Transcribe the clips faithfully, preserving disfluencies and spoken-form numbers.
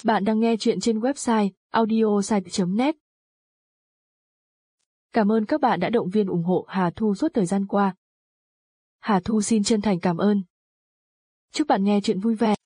Bạn đang nghe chuyện trên website audiosite chấm net. Cảm ơn các bạn đã động viên ủng hộ Hà Thu suốt thời gian qua. Hà Thu xin chân thành cảm ơn. Chúc bạn nghe chuyện vui vẻ.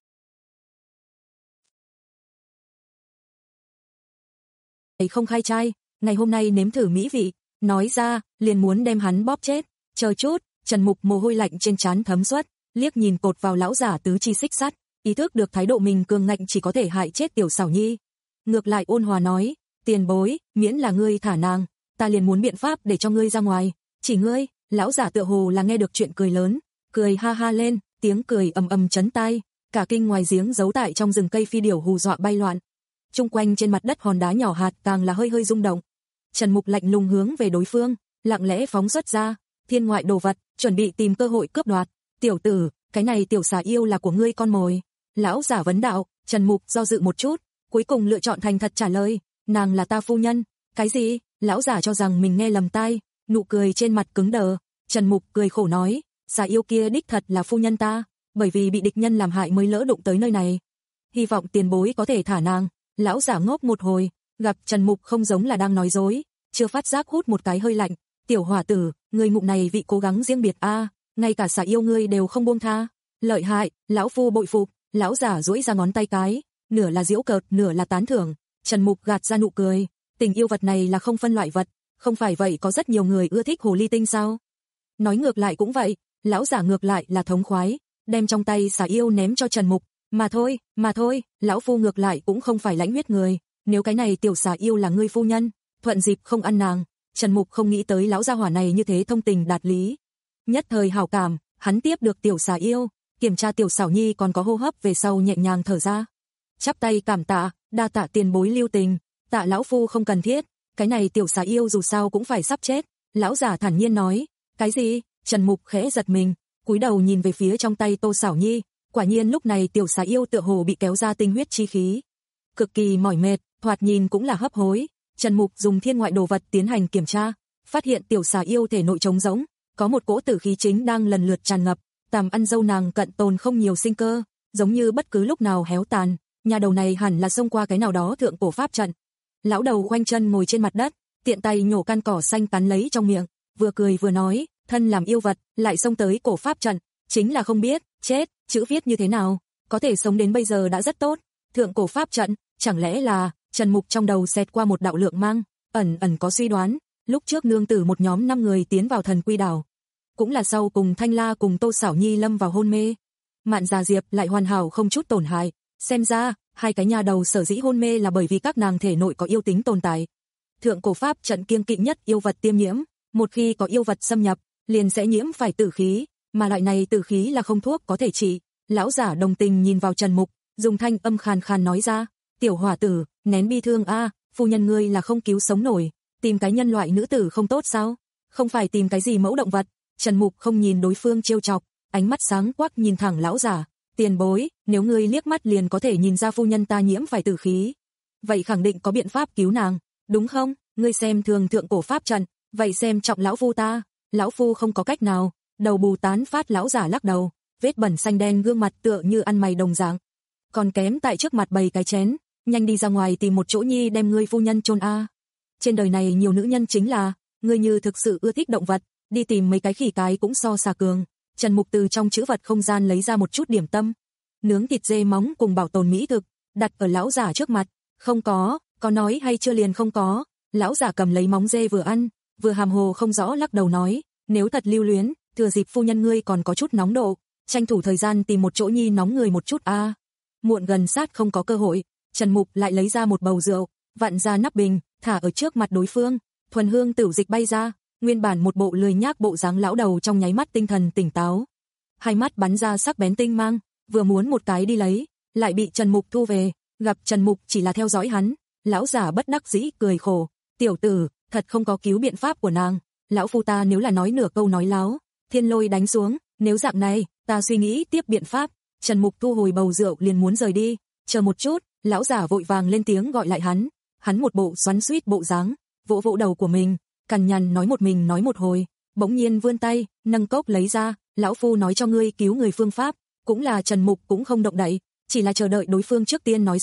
Không khai trai, ngày hôm nay nếm thử mỹ vị, nói ra, liền muốn đem hắn bóp chết. Chờ chút, Trần Mục mồ hôi lạnh trên trán thấm suất, liếc nhìn cột vào lão giả tứ chi xích sắt, ý thức được thái độ mình cường ngạnh chỉ có thể hại chết tiểu Sảo Nhi. Ngược lại ôn hòa nói, tiền bối, miễn là ngươi thả nàng, ta liền muốn biện pháp để cho ngươi ra ngoài. Chỉ ngươi, lão giả tựa hồ là nghe được chuyện cười lớn, cười ha ha lên, tiếng cười ầm ầm chấn tai, cả kinh ngoài giếng giấu tại trong rừng cây phi điểu hù dọa bay loạn. Trung quanh trên mặt đất hòn đá nhỏ hạt càng là hơi hơi rung động. Trần Mục lạnh lùng hướng về đối phương, lặng lẽ phóng xuất ra thiên ngoại đồ vật, chuẩn bị tìm cơ hội cướp đoạt. Tiểu tử, cái này tiểu xà yêu là của ngươi con mồi. Lão giả vấn đạo. Trần Mục do dự một chút, cuối cùng lựa chọn thành thật trả lời, nàng là ta phu nhân. Cái gì? Lão giả cho rằng mình nghe lầm tai, nụ cười trên mặt cứng đờ. Trần Mục cười khổ nói, xà yêu kia đích thật là phu nhân ta, bởi vì bị địch nhân làm hại mới lỡ đụng tới nơi này. Hy vọng tiền bối có thể thả nàng. Lão giả ngốc một hồi, gặp Trần Mục không giống là đang nói dối, chưa phát giác hút một cái hơi lạnh. Tiểu hỏa tử, người mụ này vị cố gắng riêng biệt a, ngay cả xà yêu ngươi đều không buông tha. Lợi hại, lão phu bội phục. Lão giả duỗi ra ngón tay cái, nửa là giễu cợt, nửa là tán thưởng. Trần Mục gạt ra nụ cười, tình yêu vật này là không phân loại vật, không phải vậy có rất nhiều người ưa thích hồ ly tinh sao? Nói ngược lại cũng vậy, lão giả ngược lại là thống khoái, đem trong tay xà yêu ném cho Trần Mục, mà thôi, mà thôi, lão phu ngược lại cũng không phải lãnh huyết người, nếu cái này tiểu xà yêu là ngươi phu nhân, thuận dịp không ăn nàng. Trần Mục không nghĩ tới lão gia hỏa này như thế thông tình đạt lý. Nhất thời hảo cảm, hắn tiếp được tiểu xà yêu, kiểm tra tiểu Sảo Nhi còn có hô hấp về sau nhẹ nhàng thở ra. Chắp tay cảm tạ, đa tạ tiền bối lưu tình, tạ lão phu không cần thiết, cái này tiểu xà yêu dù sao cũng phải sắp chết. Lão giả thản nhiên nói, cái gì? Trần Mục khẽ giật mình, cúi đầu nhìn về phía trong tay Tô Sảo Nhi, quả nhiên lúc này tiểu xà yêu tựa hồ bị kéo ra tinh huyết chi khí, cực kỳ mỏi mệt, thoạt nhìn cũng là hấp hối. Trần Mục dùng thiên ngoại đồ vật tiến hành kiểm tra, phát hiện tiểu xà yêu thể nội trống rỗng, có một cỗ tử khí chính đang lần lượt tràn ngập, tàm ăn dâu nàng cận tồn không nhiều sinh cơ, giống như bất cứ lúc nào héo tàn. Nhà đầu này hẳn là xông qua cái nào đó thượng cổ pháp trận. Lão đầu khoanh chân ngồi trên mặt đất, tiện tay nhổ căn cỏ xanh cắn lấy trong miệng, vừa cười vừa nói, thân làm yêu vật, lại xông tới cổ pháp trận, chính là không biết, chết, chữ viết như thế nào, có thể sống đến bây giờ đã rất tốt. Thượng cổ pháp trận, chẳng lẽ là, Trần Mục trong đầu xẹt qua một đạo lượng mang, ẩn ẩn có suy đoán, lúc trước nương tử một nhóm năm người tiến vào Thần Quy đảo, cũng là sau cùng Thanh La cùng Tô Sảo Nhi lâm vào hôn mê, Mạn Già Diệp lại hoàn hảo không chút tổn hại, xem ra, hai cái nhà đầu sở dĩ hôn mê là bởi vì các nàng thể nội có yêu tính tồn tại. Thượng cổ pháp trận kiêng kỵ nhất yêu vật tiêm nhiễm, một khi có yêu vật xâm nhập, liền sẽ nhiễm phải tử khí, mà loại này tử khí là không thuốc có thể trị. Lão giả đồng tình nhìn vào Trần Mục, dùng thanh âm khàn khàn nói ra, tiểu hỏa tử, nén bi thương a, phu nhân ngươi là không cứu sống nổi, tìm cái nhân loại nữ tử không tốt sao? Không phải tìm cái gì mẫu động vật. Trần Mục không nhìn đối phương trêu chọc, ánh mắt sáng quắc nhìn thẳng lão giả, tiền bối, nếu ngươi liếc mắt liền có thể nhìn ra phu nhân ta nhiễm phải tử khí, vậy khẳng định có biện pháp cứu nàng, đúng không? Ngươi xem thường thượng cổ pháp trận, vậy xem trọng lão phu ta, lão phu không có cách nào. Đầu bù tán phát lão giả lắc đầu, vết bẩn xanh đen gương mặt tựa như ăn mày đồng dạng, còn kém tại trước mặt bày cái chén, nhanh đi ra ngoài tìm một chỗ nhi đem ngươi phu nhân chôn a. Trên đời này nhiều nữ nhân chính là, ngươi như thực sự ưa thích động vật, đi tìm mấy cái khỉ cái cũng so xà cường. Trần Mục từ trong trữ vật không gian lấy ra một chút điểm tâm, nướng thịt dê móng cùng bảo tồn mỹ thực, đặt ở lão giả trước mặt. Không có, có nói hay chưa liền không có. Lão giả cầm lấy móng dê vừa ăn, vừa hàm hồ không rõ lắc đầu nói, nếu thật lưu luyến, thừa dịp phu nhân ngươi còn có chút nóng độ, tranh thủ thời gian tìm một chỗ nhi nóng người một chút a. À. Muộn gần sát không có cơ hội, Trần Mục lại lấy ra một bầu rượu, vặn ra nắp bình, thả ở trước mặt đối phương, thuần hương tửu dịch bay ra, nguyên bản một bộ lười nhác bộ dáng lão đầu trong nháy mắt tinh thần tỉnh táo, hai mắt bắn ra sắc bén tinh mang, vừa muốn một cái đi lấy, lại bị Trần Mục thu về. Gặp Trần Mục chỉ là theo dõi hắn, lão giả bất đắc dĩ cười khổ, tiểu tử, thật không có cứu biện pháp của nàng, lão phu ta nếu là nói nửa câu nói láo, thiên lôi đánh xuống, nếu dạng này, ta suy nghĩ tiếp biện pháp. Trần Mục thu hồi bầu rượu liền muốn rời đi, chờ một chút, lão giả vội vàng lên tiếng gọi lại hắn, hắn một bộ xoắn xuýt bộ dáng, vỗ vỗ đầu của mình, cằn nhằn nói một mình nói một hồi, bỗng nhiên vươn tay, nâng cốc lấy ra, lão phu nói cho ngươi cứu người phương pháp, cũng là Trần Mục cũng không động đậy, chỉ là chờ đợi đối phương trước tiên nói xuất,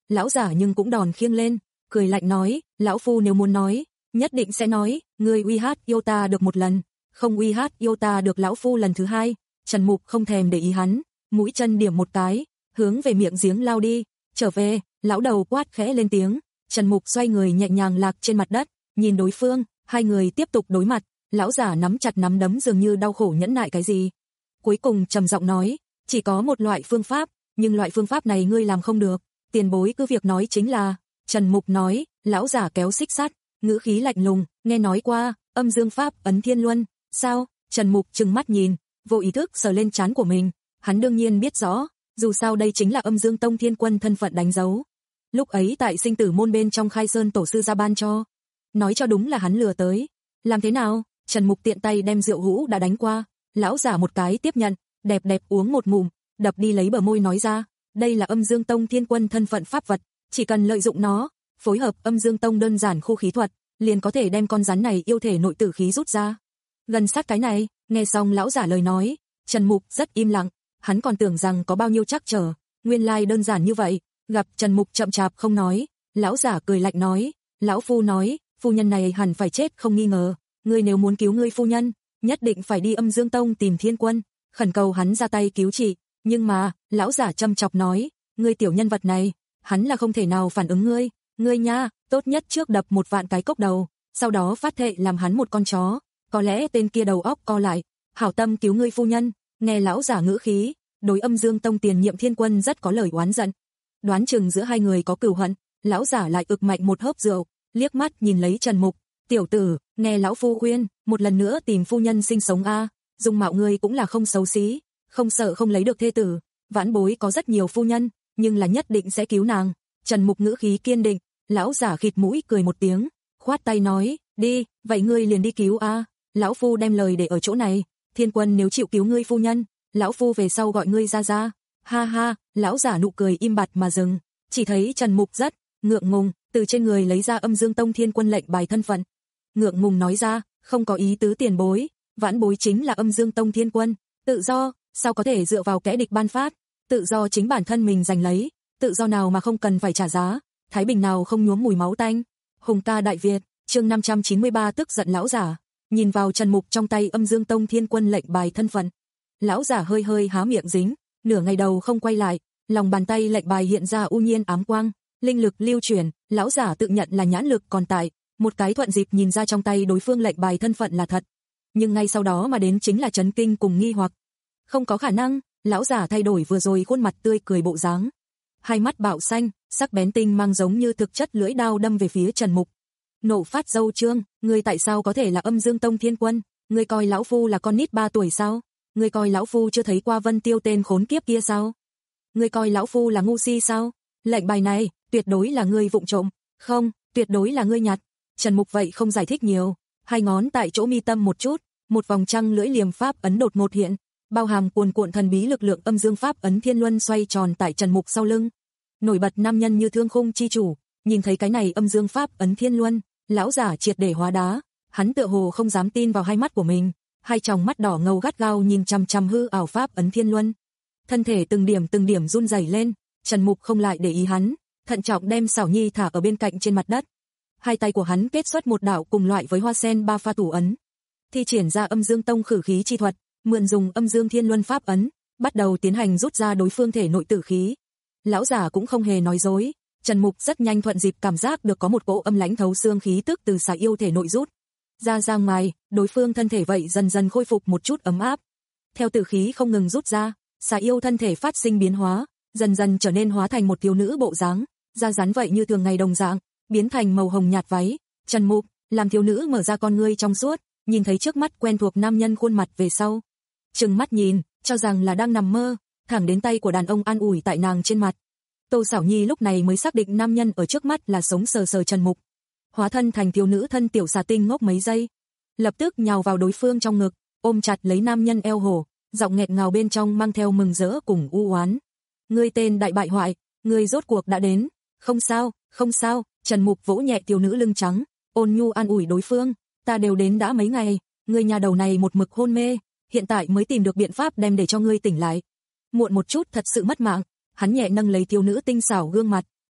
lão giả nhưng cũng đòn khiêng lên, cười lạnh nói, lão phu nếu muốn nói, nhất định sẽ nói, ngươi uy hát yêu ta được một lần, không uy hát yêu ta được lão phu lần thứ hai. Trần Mục không thèm để ý hắn, mũi chân điểm một cái, hướng về miệng giếng lao đi, trở về, lão đầu quát khẽ lên tiếng, Trần Mục xoay người nhẹ nhàng lạc trên mặt đất, nhìn đối phương, hai người tiếp tục đối mặt, lão giả nắm chặt nắm đấm dường như đau khổ nhẫn nại cái gì. Cuối cùng trầm giọng nói, chỉ có một loại phương pháp, nhưng loại phương pháp này ngươi làm không được, tiền bối cứ việc nói chính là, Trần Mục nói, lão giả kéo xích sắt, ngữ khí lạnh lùng, nghe nói qua, âm dương pháp ấn thiên luân, sao? Trần Mục trừng mắt nhìn, vô ý thức sờ lên trán của mình, hắn đương nhiên biết rõ, dù sao đây chính là âm dương tông thiên quân thân phận đánh dấu. Lúc ấy tại sinh tử môn bên trong khai sơn tổ sư ra ban cho, nói cho đúng là hắn lừa tới. Làm thế nào? Trần Mục tiện tay đem rượu hũ đã đánh qua, lão giả một cái tiếp nhận, đẹp đẹp uống một ngụm, đập đi lấy bờ môi nói ra, đây là âm dương tông thiên quân thân phận pháp vật, chỉ cần lợi dụng nó, phối hợp âm dương tông đơn giản khu khí thuật, liền có thể đem con rắn này yêu thể nội tử khí rút ra. Gần sát cái này, nghe xong lão giả lời nói, Trần Mục rất im lặng, hắn còn tưởng rằng có bao nhiêu trắc trở, nguyên lai đơn giản như vậy. Gặp Trần Mục chậm chạp không nói, lão giả cười lạnh nói, lão phu nói, phu nhân này hẳn phải chết không nghi ngờ, ngươi nếu muốn cứu ngươi phu nhân, nhất định phải đi âm dương tông tìm thiên quân, khẩn cầu hắn ra tay cứu trị, nhưng mà, lão giả châm chọc nói, ngươi tiểu nhân vật này, hắn là không thể nào phản ứng ngươi, ngươi nha, tốt nhất trước đập một vạn cái cốc đầu, sau đó phát thệ làm hắn một con chó, có lẽ tên kia đầu óc co lại, hảo tâm cứu ngươi phu nhân. Nghe lão giả ngữ khí, đối âm dương tông tiền nhiệm thiên quân rất có lời oán giận. Đoán chừng giữa hai người có cừu hận, lão giả lại ực mạnh một hớp rượu, liếc mắt nhìn lấy Trần Mục, tiểu tử, nghe lão phu khuyên, một lần nữa tìm phu nhân sinh sống a, dung mạo ngươi cũng là không xấu xí, không sợ không lấy được thê tử, vãn bối có rất nhiều phu nhân, nhưng là nhất định sẽ cứu nàng. Trần Mục ngữ khí kiên định, lão giả khịt mũi cười một tiếng, khoát tay nói, đi, vậy ngươi liền đi cứu a, lão phu đem lời để ở chỗ này, thiên quân nếu chịu cứu ngươi phu nhân, lão phu về sau gọi ngươi ra ra. Ha ha, lão giả nụ cười im bặt mà dừng, chỉ thấy Trần Mục rất ngượng ngùng, từ trên người lấy ra âm dương tông thiên quân lệnh bài thân phận. Ngượng ngùng nói ra, không có ý tứ tiền bối, vãn bối chính là âm dương tông thiên quân, tự do, sao có thể dựa vào kẻ địch ban phát, tự do chính bản thân mình giành lấy, tự do nào mà không cần phải trả giá, thái bình nào không nhuốm mùi máu tanh. Hùng ca Đại Việt, chương năm trăm chín mươi ba tức giận lão giả, nhìn vào Trần Mục trong tay âm dương tông thiên quân lệnh bài thân phận. Lão giả hơi hơi há miệng dính, nửa ngày đầu không quay lại, lòng bàn tay lệnh bài hiện ra u nhiên ám quang, linh lực lưu chuyển, lão giả tự nhận là nhãn lực còn tại, một cái thuận dịp nhìn ra trong tay đối phương lệnh bài thân phận là thật. Nhưng ngay sau đó mà đến chính là chấn kinh cùng nghi hoặc. Không có khả năng, lão giả thay đổi vừa rồi khuôn mặt tươi cười bộ dáng. Hai mắt bạo xanh, sắc bén tinh mang giống như thực chất lưỡi đao đâm về phía Trần Mục. Nộ phát dâu trương, ngươi tại sao có thể là âm dương tông thiên quân, ngươi coi lão phu là con nít ba tuổi sao? Ngươi coi lão phu chưa thấy qua Vân Tiêu tên khốn kiếp kia sao? Ngươi coi lão phu là ngu si sao? Lệnh bài này, tuyệt đối là ngươi vụng trộm, không, tuyệt đối là ngươi nhặt. Trần Mục vậy không giải thích nhiều, hai ngón tại chỗ mi tâm một chút, một vòng trăng lưỡi liềm pháp ấn đột ngột hiện, bao hàm cuồn cuộn thần bí lực lượng âm dương pháp ấn thiên luân xoay tròn tại Trần Mục sau lưng. Nổi bật nam nhân như Thương Khung chi chủ, nhìn thấy cái này âm dương pháp ấn thiên luân, lão giả triệt để hóa đá, hắn tựa hồ không dám tin vào hai mắt của mình. Hai tròng mắt đỏ ngầu gắt gao nhìn chằm chằm hư ảo pháp ấn thiên luân. Thân thể từng điểm từng điểm run rẩy lên, Trần Mục không lại để ý hắn, thận trọng đem xảo nhi thả ở bên cạnh trên mặt đất. Hai tay của hắn kết xuất một đạo cùng loại với hoa sen ba pha tủ ấn. Thi triển ra âm dương tông khử khí chi thuật, mượn dùng âm dương thiên luân pháp ấn, bắt đầu tiến hành rút ra đối phương thể nội tử khí. Lão giả cũng không hề nói dối, Trần Mục rất nhanh thuận dịp cảm giác được có một cỗ âm lãnh thấu xương khí tức từ xà yêu thể nội rút ra ra ngoài, đối phương thân thể vậy dần dần khôi phục một chút ấm áp. Theo tử khí không ngừng rút ra, xà yêu thân thể phát sinh biến hóa, dần dần trở nên hóa thành một thiếu nữ bộ dáng, da rắn vậy như thường ngày đồng dạng, biến thành màu hồng nhạt váy. Trần Mục, làm thiếu nữ mở ra con ngươi trong suốt, nhìn thấy trước mắt quen thuộc nam nhân khuôn mặt về sau, trừng mắt nhìn, cho rằng là đang nằm mơ, thẳng đến tay của đàn ông an ủi tại nàng trên mặt. Tô Sảo Nhi lúc này mới xác định nam nhân ở trước mắt là sống sờ sờ Trần Mục. Hóa thân thành thiếu nữ thân tiểu xà tinh ngốc mấy giây, lập tức nhào vào đối phương trong ngực, ôm chặt lấy nam nhân eo hổ, giọng nghẹn ngào bên trong mang theo mừng rỡ cùng u oán. Ngươi tên đại bại hoại, ngươi rốt cuộc đã đến. Không sao, không sao, Trần Mục vỗ nhẹ thiếu nữ lưng trắng, ôn nhu an ủi đối phương, ta đều đến đã mấy ngày, ngươi nhà đầu này một mực hôn mê, hiện tại mới tìm được biện pháp đem để cho ngươi tỉnh lại. Muộn một chút thật sự mất mạng. Hắn nhẹ nâng lấy thiếu nữ tinh xảo gương mặt,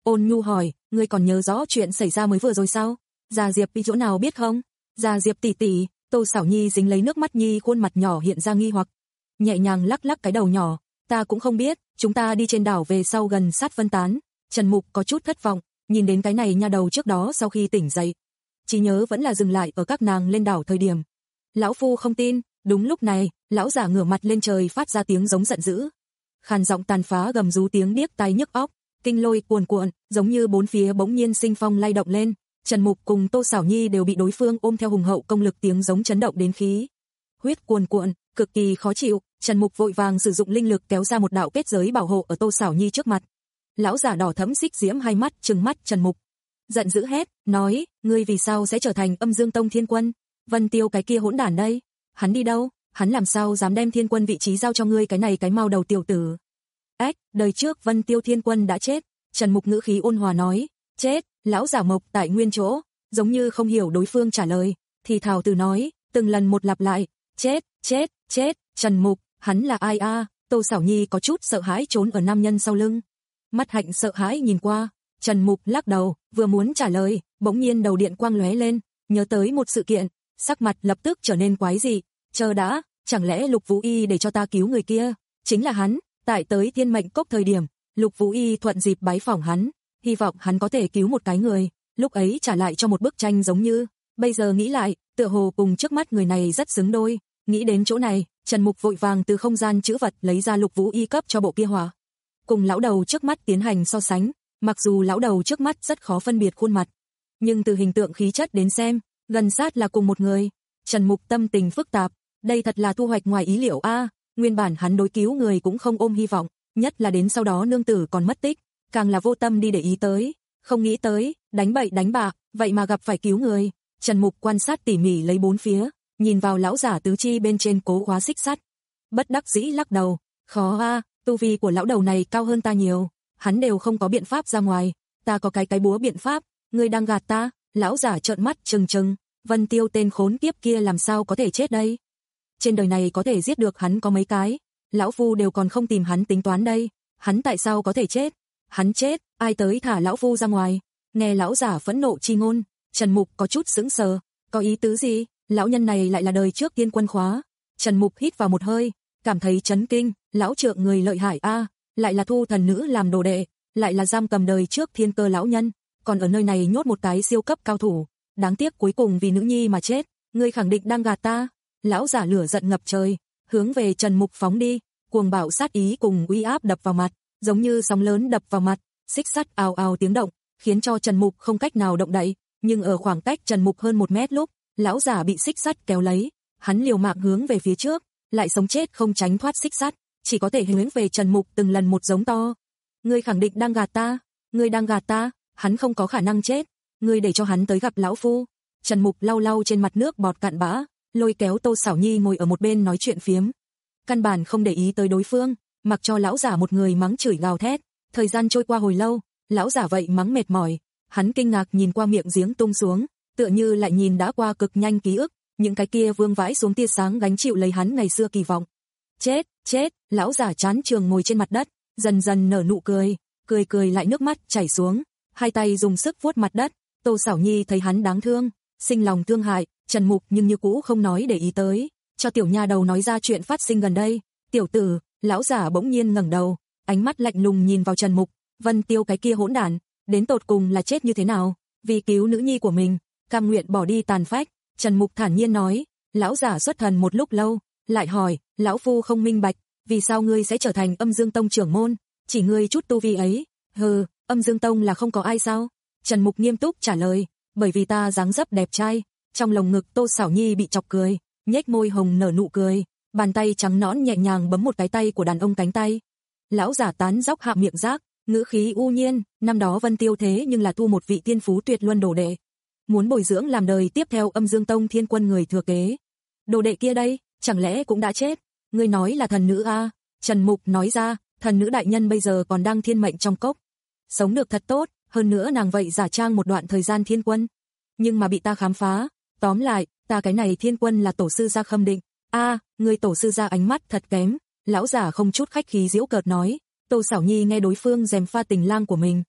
Ôn Nhu hỏi, ngươi còn nhớ rõ chuyện xảy ra mới vừa rồi sao? Gia Diệp đi chỗ nào biết không? Gia Diệp tỷ tỷ, Tô Sảo Nhi dính lấy nước mắt nhi, khuôn mặt nhỏ hiện ra nghi hoặc, nhẹ nhàng lắc lắc cái đầu nhỏ, ta cũng không biết, chúng ta đi trên đảo về sau gần sát phân tán. Trần Mục có chút thất vọng, nhìn đến cái này nha đầu trước đó sau khi tỉnh dậy, trí nhớ vẫn là dừng lại ở các nàng lên đảo thời điểm. Lão phu không tin. Đúng lúc này, lão giả ngửa mặt lên trời phát ra tiếng giống giận dữ. Khàn giọng tàn phá gầm rú tiếng điếc tai nhức óc, kinh lôi cuồn cuộn, giống như bốn phía bỗng nhiên sinh phong lay động lên. Trần Mục cùng Tô Sảo Nhi đều bị đối phương ôm theo hùng hậu công lực tiếng giống chấn động đến khí huyết cuồn cuộn, cực kỳ khó chịu. Trần Mục vội vàng sử dụng linh lực kéo ra một đạo kết giới bảo hộ ở Tô Sảo Nhi trước mặt. Lão giả đỏ thẫm xích diễm hai mắt trừng mắt Trần Mục, giận dữ hét, nói, ngươi vì sao sẽ trở thành Âm Dương Tông Thiên Quân? Vân Tiêu cái kia hỗn đản đây, hắn đi đâu? Hắn làm sao dám đem Thiên Quân vị trí giao cho ngươi cái này cái mao đầu tiểu tử? Ếch, đời trước Vân Tiêu Thiên Quân đã chết. Trần Mục ngữ khí ôn hòa nói, chết. Lão giả mộc tại nguyên chỗ, giống như không hiểu đối phương trả lời, thì thào từ nói, từng lần một lặp lại, chết, chết, chết. Trần Mục, hắn là ai a? À? Tô Sảo Nhi có chút sợ hãi trốn ở nam nhân sau lưng. Mắt hạnh sợ hãi nhìn qua, Trần Mục lắc đầu, vừa muốn trả lời, bỗng nhiên đầu điện quang lóe lên, nhớ tới một sự kiện, sắc mặt lập tức trở nên quái dị. Chờ đã, chẳng lẽ Lục Vũ Y để cho ta cứu người kia? Chính là hắn, tại tới Thiên Mệnh Cốc thời điểm, Lục Vũ Y thuận dịp bái phỏng hắn, hy vọng hắn có thể cứu một cái người, lúc ấy trả lại cho một bức tranh giống như, bây giờ nghĩ lại, tựa hồ cùng trước mắt người này rất xứng đôi. Nghĩ đến chỗ này, Trần Mục vội vàng từ không gian trữ vật lấy ra Lục Vũ Y cấp cho bộ kia hỏa, cùng lão đầu trước mắt tiến hành so sánh. Mặc dù lão đầu trước mắt rất khó phân biệt khuôn mặt, nhưng từ hình tượng khí chất đến xem, gần sát là cùng một người. Trần Mục tâm tình phức tạp, đây thật là thu hoạch ngoài ý liệu a. À, nguyên bản hắn đối cứu người cũng không ôm hy vọng, nhất là đến sau đó nương tử còn mất tích, càng là vô tâm đi để ý tới, không nghĩ tới, đánh bậy đánh bạ, vậy mà gặp phải cứu người. Trần Mục quan sát tỉ mỉ lấy bốn phía, nhìn vào lão giả tứ chi bên trên cố khóa xích sắt, bất đắc dĩ lắc đầu, khó a, à, tu vi của lão đầu này cao hơn ta nhiều, hắn đều không có biện pháp ra ngoài, ta có cái cái búa biện pháp, ngươi đang gạt ta. Lão giả trợn mắt trừng trừng, Vân Tiêu tên khốn kiếp kia làm sao có thể chết đây? Trên đời này có thể giết được hắn có mấy cái, lão phu đều còn không tìm hắn tính toán đây, hắn tại sao có thể chết? Hắn chết, ai tới thả lão phu ra ngoài? Nghe lão giả phẫn nộ chi ngôn, Trần Mục có chút sững sờ, có ý tứ gì? Lão nhân này lại là đời trước Tiên Quân khóa. Trần Mục hít vào một hơi, cảm thấy chấn kinh, lão trượng người lợi hại a, à, lại là thu thần nữ làm đồ đệ, lại là giam cầm đời trước Thiên Cơ lão nhân, còn ở nơi này nhốt một cái siêu cấp cao thủ, đáng tiếc cuối cùng vì nữ nhi mà chết, ngươi khẳng định đang gạt ta. Lão giả lửa giận ngập trời, hướng về Trần Mục phóng đi, cuồng bạo sát ý cùng uy áp đập vào mặt, giống như sóng lớn đập vào mặt, xích sắt ào ào tiếng động, khiến cho Trần Mục không cách nào động đậy, nhưng ở khoảng cách Trần Mục hơn một mét lúc, lão giả bị xích sắt kéo lấy, hắn liều mạng hướng về phía trước, lại sống chết không tránh thoát xích sắt, chỉ có thể hướng về Trần Mục từng lần một giống to. Ngươi khẳng định đang gạt ta, ngươi đang gạt ta, hắn không có khả năng chết, ngươi để cho hắn tới gặp lão phu. Trần Mục lau lau trên mặt nước bọt cạn bã, lôi kéo Tô Sảo Nhi ngồi ở một bên nói chuyện phiếm, căn bản không để ý tới đối phương, mặc cho lão giả một người mắng chửi gào thét. Thời gian trôi qua hồi lâu, lão giả vậy mắng mệt mỏi, hắn kinh ngạc nhìn qua miệng giếng tung xuống, tựa như lại nhìn đã qua cực nhanh ký ức, những cái kia vương vãi xuống tia sáng gánh chịu lấy hắn ngày xưa kỳ vọng. Chết, chết, lão giả chán trường ngồi trên mặt đất, dần dần nở nụ cười, cười cười lại nước mắt chảy xuống, hai tay dùng sức vuốt mặt đất. Tô Sảo Nhi thấy hắn đáng thương, sinh lòng thương hại, Trần Mục nhưng như cũ không nói để ý tới, cho tiểu nha đầu nói ra chuyện phát sinh gần đây. Tiểu tử, lão giả bỗng nhiên ngẩng đầu, ánh mắt lạnh lùng nhìn vào Trần Mục, Vân Tiêu cái kia hỗn đản, đến tột cùng là chết như thế nào? Vì cứu nữ nhi của mình, cam nguyện bỏ đi tàn phách. Trần Mục thản nhiên nói. Lão giả xuất thần một lúc lâu, lại hỏi, lão phu không minh bạch, vì sao ngươi sẽ trở thành Âm Dương Tông trưởng môn? Chỉ ngươi chút tu vi ấy. Hừ, Âm Dương Tông là không có ai sao? Trần Mục nghiêm túc trả lời, bởi vì ta dáng dấp đẹp trai. Trong lồng ngực Tô Sảo Nhi bị chọc cười, nhếch môi hồng nở nụ cười, bàn tay trắng nõn nhẹ nhàng bấm một cái tay của đàn ông cánh tay. Lão giả tán dóc hạ miệng rác, ngữ khí u nhiên, năm đó Vân Tiêu thế nhưng là thu một vị tiên phú tuyệt luân đồ đệ, muốn bồi dưỡng làm đời tiếp theo Âm Dương Tông Thiên Quân người thừa kế. Đồ đệ kia đây, chẳng lẽ cũng đã chết? Ngươi nói là thần nữ a? À? Trần Mục nói ra, thần nữ đại nhân bây giờ còn đang thiên mệnh trong cốc, sống được thật tốt, hơn nữa nàng vậy giả trang một đoạn thời gian thiên quân, nhưng mà bị ta khám phá. Tóm lại, ta cái này thiên quân là tổ sư gia Khâm Định. A, à, người tổ sư gia ánh mắt thật kém. Lão giả không chút khách khí giễu cợt nói. Tô Sảo Nhi nghe đối phương gièm pha tình lang của mình,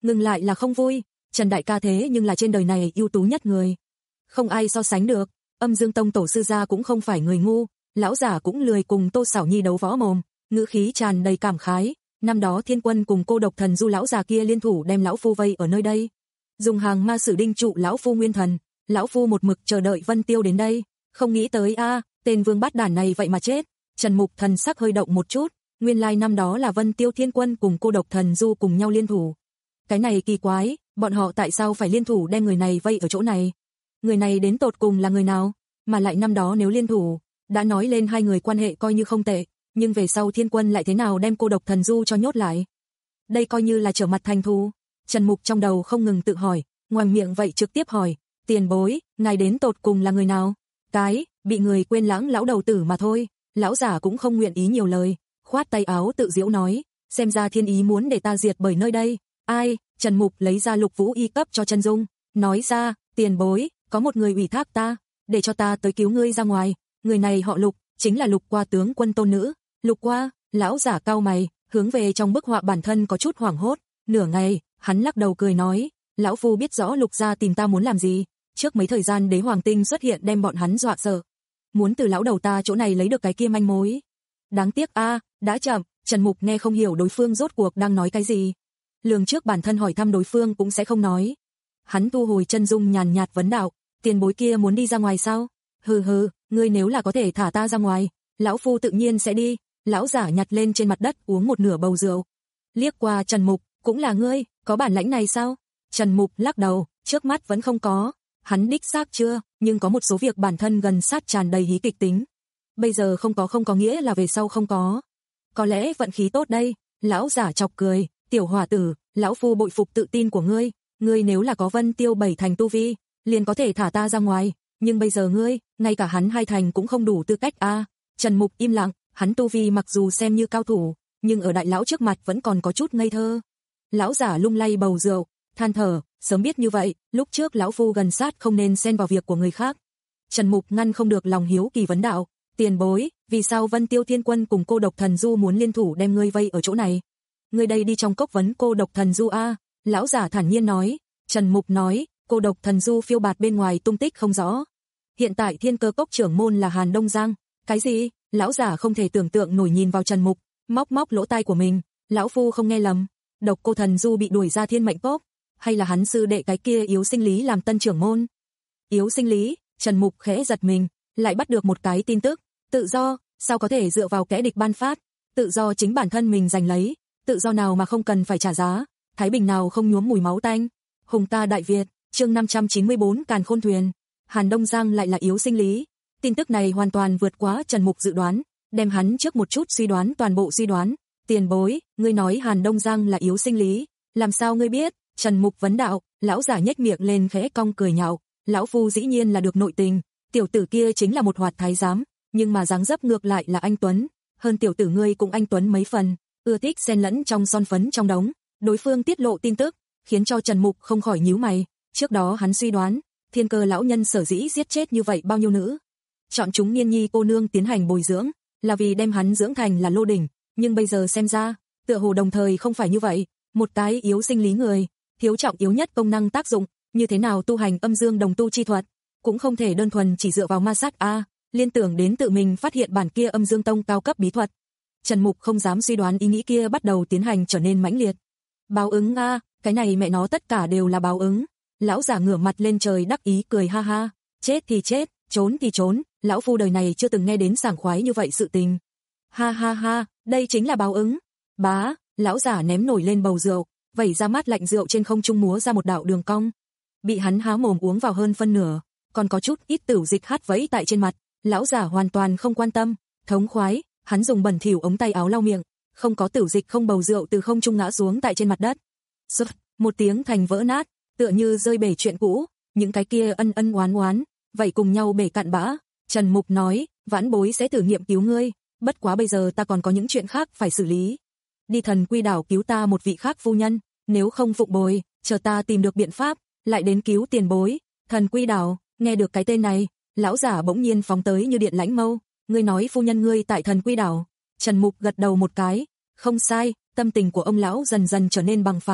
ngừng lại là không vui, Trần đại ca thế nhưng là trên đời này ưu tú nhất người. Không ai so sánh được, Âm Dương Tông tổ sư gia cũng không phải người ngu, lão giả cũng lười cùng Tô Sảo Nhi đấu võ mồm, ngữ khí tràn đầy cảm khái, năm đó Thiên Quân cùng Cô Độc Thần Du lão già kia liên thủ đem lão phu vây ở nơi đây, dùng hàng ma sử đinh trụ lão phu nguyên thần, lão phu một mực chờ đợi Vân Tiêu đến đây, không nghĩ tới a, tên vương bát đản này vậy mà chết. Trần Mục thần sắc hơi động một chút, nguyên lai năm đó là Vân Tiêu Thiên Quân cùng Cô Độc Thần Du cùng nhau liên thủ. Cái này kỳ quái, bọn họ tại sao phải liên thủ đem người này vây ở chỗ này? Người này đến tột cùng là người nào? Mà lại năm đó nếu liên thủ, đã nói lên hai người quan hệ coi như không tệ, nhưng về sau Thiên Quân lại thế nào đem Cô Độc Thần Du cho nhốt lại? Đây coi như là trở mặt thành thù. Trần Mục trong đầu không ngừng tự hỏi, ngoài miệng vậy trực tiếp hỏi, tiền bối, ngài đến tột cùng là người nào? Cái, bị người quên lãng lão đầu tử mà thôi. Lão giả cũng không nguyện ý nhiều lời, khoát tay áo tự giễu nói, xem ra thiên ý muốn để ta diệt bởi nơi đây. Ai? Trần Mục lấy ra Lục Vũ y cấp cho Chân Dung, nói ra, tiền bối, có một người ủy thác ta, để cho ta tới cứu ngươi ra ngoài, người này họ Lục, chính là Lục Qua tướng quân tôn nữ. Lục Qua, lão giả cau mày, hướng về trong bức họa bản thân có chút hoảng hốt, nửa ngày, hắn lắc đầu cười nói, lão phu biết rõ Lục gia tìm ta muốn làm gì, trước mấy thời gian Đế Hoàng Tinh xuất hiện đem bọn hắn dọa sợ, muốn từ lão đầu ta chỗ này lấy được cái kia manh mối. Đáng tiếc a, đã chậm, Trần Mục nghe không hiểu đối phương rốt cuộc đang nói cái gì. Lường trước bản thân hỏi thăm đối phương cũng sẽ không nói. Hắn thu hồi chân dung nhàn nhạt vấn đạo, tiền bối kia muốn đi ra ngoài sao? Hừ hừ, ngươi nếu là có thể thả ta ra ngoài, lão phu tự nhiên sẽ đi. Lão giả nhặt lên trên mặt đất uống một nửa bầu rượu. Liếc qua Trần Mục, cũng là ngươi, có bản lãnh này sao? Trần Mục lắc đầu, trước mắt vẫn không có. Hắn đích xác chưa, nhưng có một số việc bản thân gần sát tràn đầy hí kịch tính. Bây giờ không có không có nghĩa là về sau không có. Có lẽ vận khí tốt đây, lão giả chọc cười, tiểu hỏa tử, lão phu bội phục tự tin của ngươi, ngươi nếu là có Vân Tiêu bảy thành tu vi, liền có thể thả ta ra ngoài, nhưng bây giờ ngươi, ngay cả hắn hai thành cũng không đủ tư cách a. À. Trần Mục im lặng, hắn tu vi mặc dù xem như cao thủ, nhưng ở đại lão trước mặt vẫn còn có chút ngây thơ. Lão giả lung lay bầu rượu, than thở, sớm biết như vậy, lúc trước lão phu gần sát không nên xen vào việc của người khác. Trần Mục ngăn không được lòng hiếu kỳ vấn đạo, tiền bối, vì sao Vân Tiêu Thiên Quân cùng Cô Độc Thần Du muốn liên thủ đem ngươi vây ở chỗ này? Ngươi đây đi trong cốc vấn Cô Độc Thần Du a. Lão giả thản nhiên nói. Trần Mục nói, Cô Độc Thần Du phiêu bạt bên ngoài tung tích không rõ. Hiện tại Thiên Cơ Cốc trưởng môn là Hàn Đông Giang. Cái gì? Lão giả không thể tưởng tượng nổi nhìn vào Trần Mục, móc móc lỗ tai của mình, lão phu không nghe lầm, Độc Cô Thần Du bị đuổi ra Thiên Mệnh Cốc, hay là hắn sư đệ cái kia Yếu Sinh Lý làm tân trưởng môn? Yếu Sinh Lý? Trần Mục khẽ giật mình, lại bắt được một cái tin tức, tự do, sao có thể dựa vào kẻ địch ban phát, tự do chính bản thân mình giành lấy, tự do nào mà không cần phải trả giá, thái bình nào không nhuốm mùi máu tanh. Hùng ta Đại Việt, chương năm trăm chín mươi bốn Càn Khôn Thuyền, Hàn Đông Giang lại là Yếu Sinh Lý. Tin tức này hoàn toàn vượt quá Trần Mục dự đoán, đem hắn trước một chút suy đoán toàn bộ suy đoán. Tiền bối, ngươi nói Hàn Đông Giang là Yếu Sinh Lý, làm sao ngươi biết? Trần Mục vấn đạo, lão giả nhếch miệng lên khẽ cong cười nhạo, lão phu dĩ nhiên là được nội tình, tiểu tử kia chính là một hoạt thái giám, nhưng mà dáng dấp ngược lại là anh tuấn, hơn tiểu tử ngươi cũng anh tuấn mấy phần, ưa thích xen lẫn trong son phấn trong đống. Đối phương tiết lộ tin tức, khiến cho Trần Mục không khỏi nhíu mày, trước đó hắn suy đoán, Thiên Cơ lão nhân sở dĩ giết chết như vậy bao nhiêu nữ, chọn chúng niên nhi cô nương tiến hành bồi dưỡng, là vì đem hắn dưỡng thành là lô đỉnh, nhưng bây giờ xem ra, tựa hồ đồng thời không phải như vậy, một cái yếu sinh lý người, thiếu trọng yếu nhất công năng tác dụng, như thế nào tu hành âm dương đồng tu chi thuật, cũng không thể đơn thuần chỉ dựa vào ma sát a, liên tưởng đến tự mình phát hiện bản kia âm dương tông cao cấp bí thuật. Trần Mục không dám suy đoán ý nghĩ kia bắt đầu tiến hành trở nên mãnh liệt. Báo ứng a, cái này mẹ nó tất cả đều là báo ứng. Lão giả ngửa mặt lên trời đắc ý cười ha ha, chết thì chết, trốn thì trốn, lão phu đời này chưa từng nghe đến sảng khoái như vậy sự tình. Ha ha ha, đây chính là báo ứng. Bá, lão giả ném nổi lên bầu rượu, vẩy ra mát lạnh rượu trên không trung múa ra một đạo đường cong. Bị hắn há mồm uống vào hơn phân nửa, còn có chút ít tửu dịch hát vẫy tại trên mặt, lão giả hoàn toàn không quan tâm, thống khoái, hắn dùng bẩn thỉu ống tay áo lau miệng, không có tửu dịch không bầu rượu từ không trung ngã xuống tại trên mặt đất. Sụp, một tiếng thành vỡ nát, tựa như rơi bể chuyện cũ, những cái kia ân ân oán oán, vậy cùng nhau bể cạn bã. Trần Mục nói, vãn bối sẽ thử nghiệm cứu ngươi, bất quá bây giờ ta còn có những chuyện khác phải xử lý. Đi Thần Quy đảo cứu ta một vị khác phu nhân, nếu không phụng bồi, chờ ta tìm được biện pháp, lại đến cứu tiền bối. Thần Quy đảo, nghe được cái tên này, lão giả bỗng nhiên phóng tới như điện lãnh mâu, ngươi nói phu nhân ngươi tại Thần Quy đảo? Trần Mục gật đầu một cái, không sai, tâm tình của ông lão dần dần trở nên bằng phẳng, ánh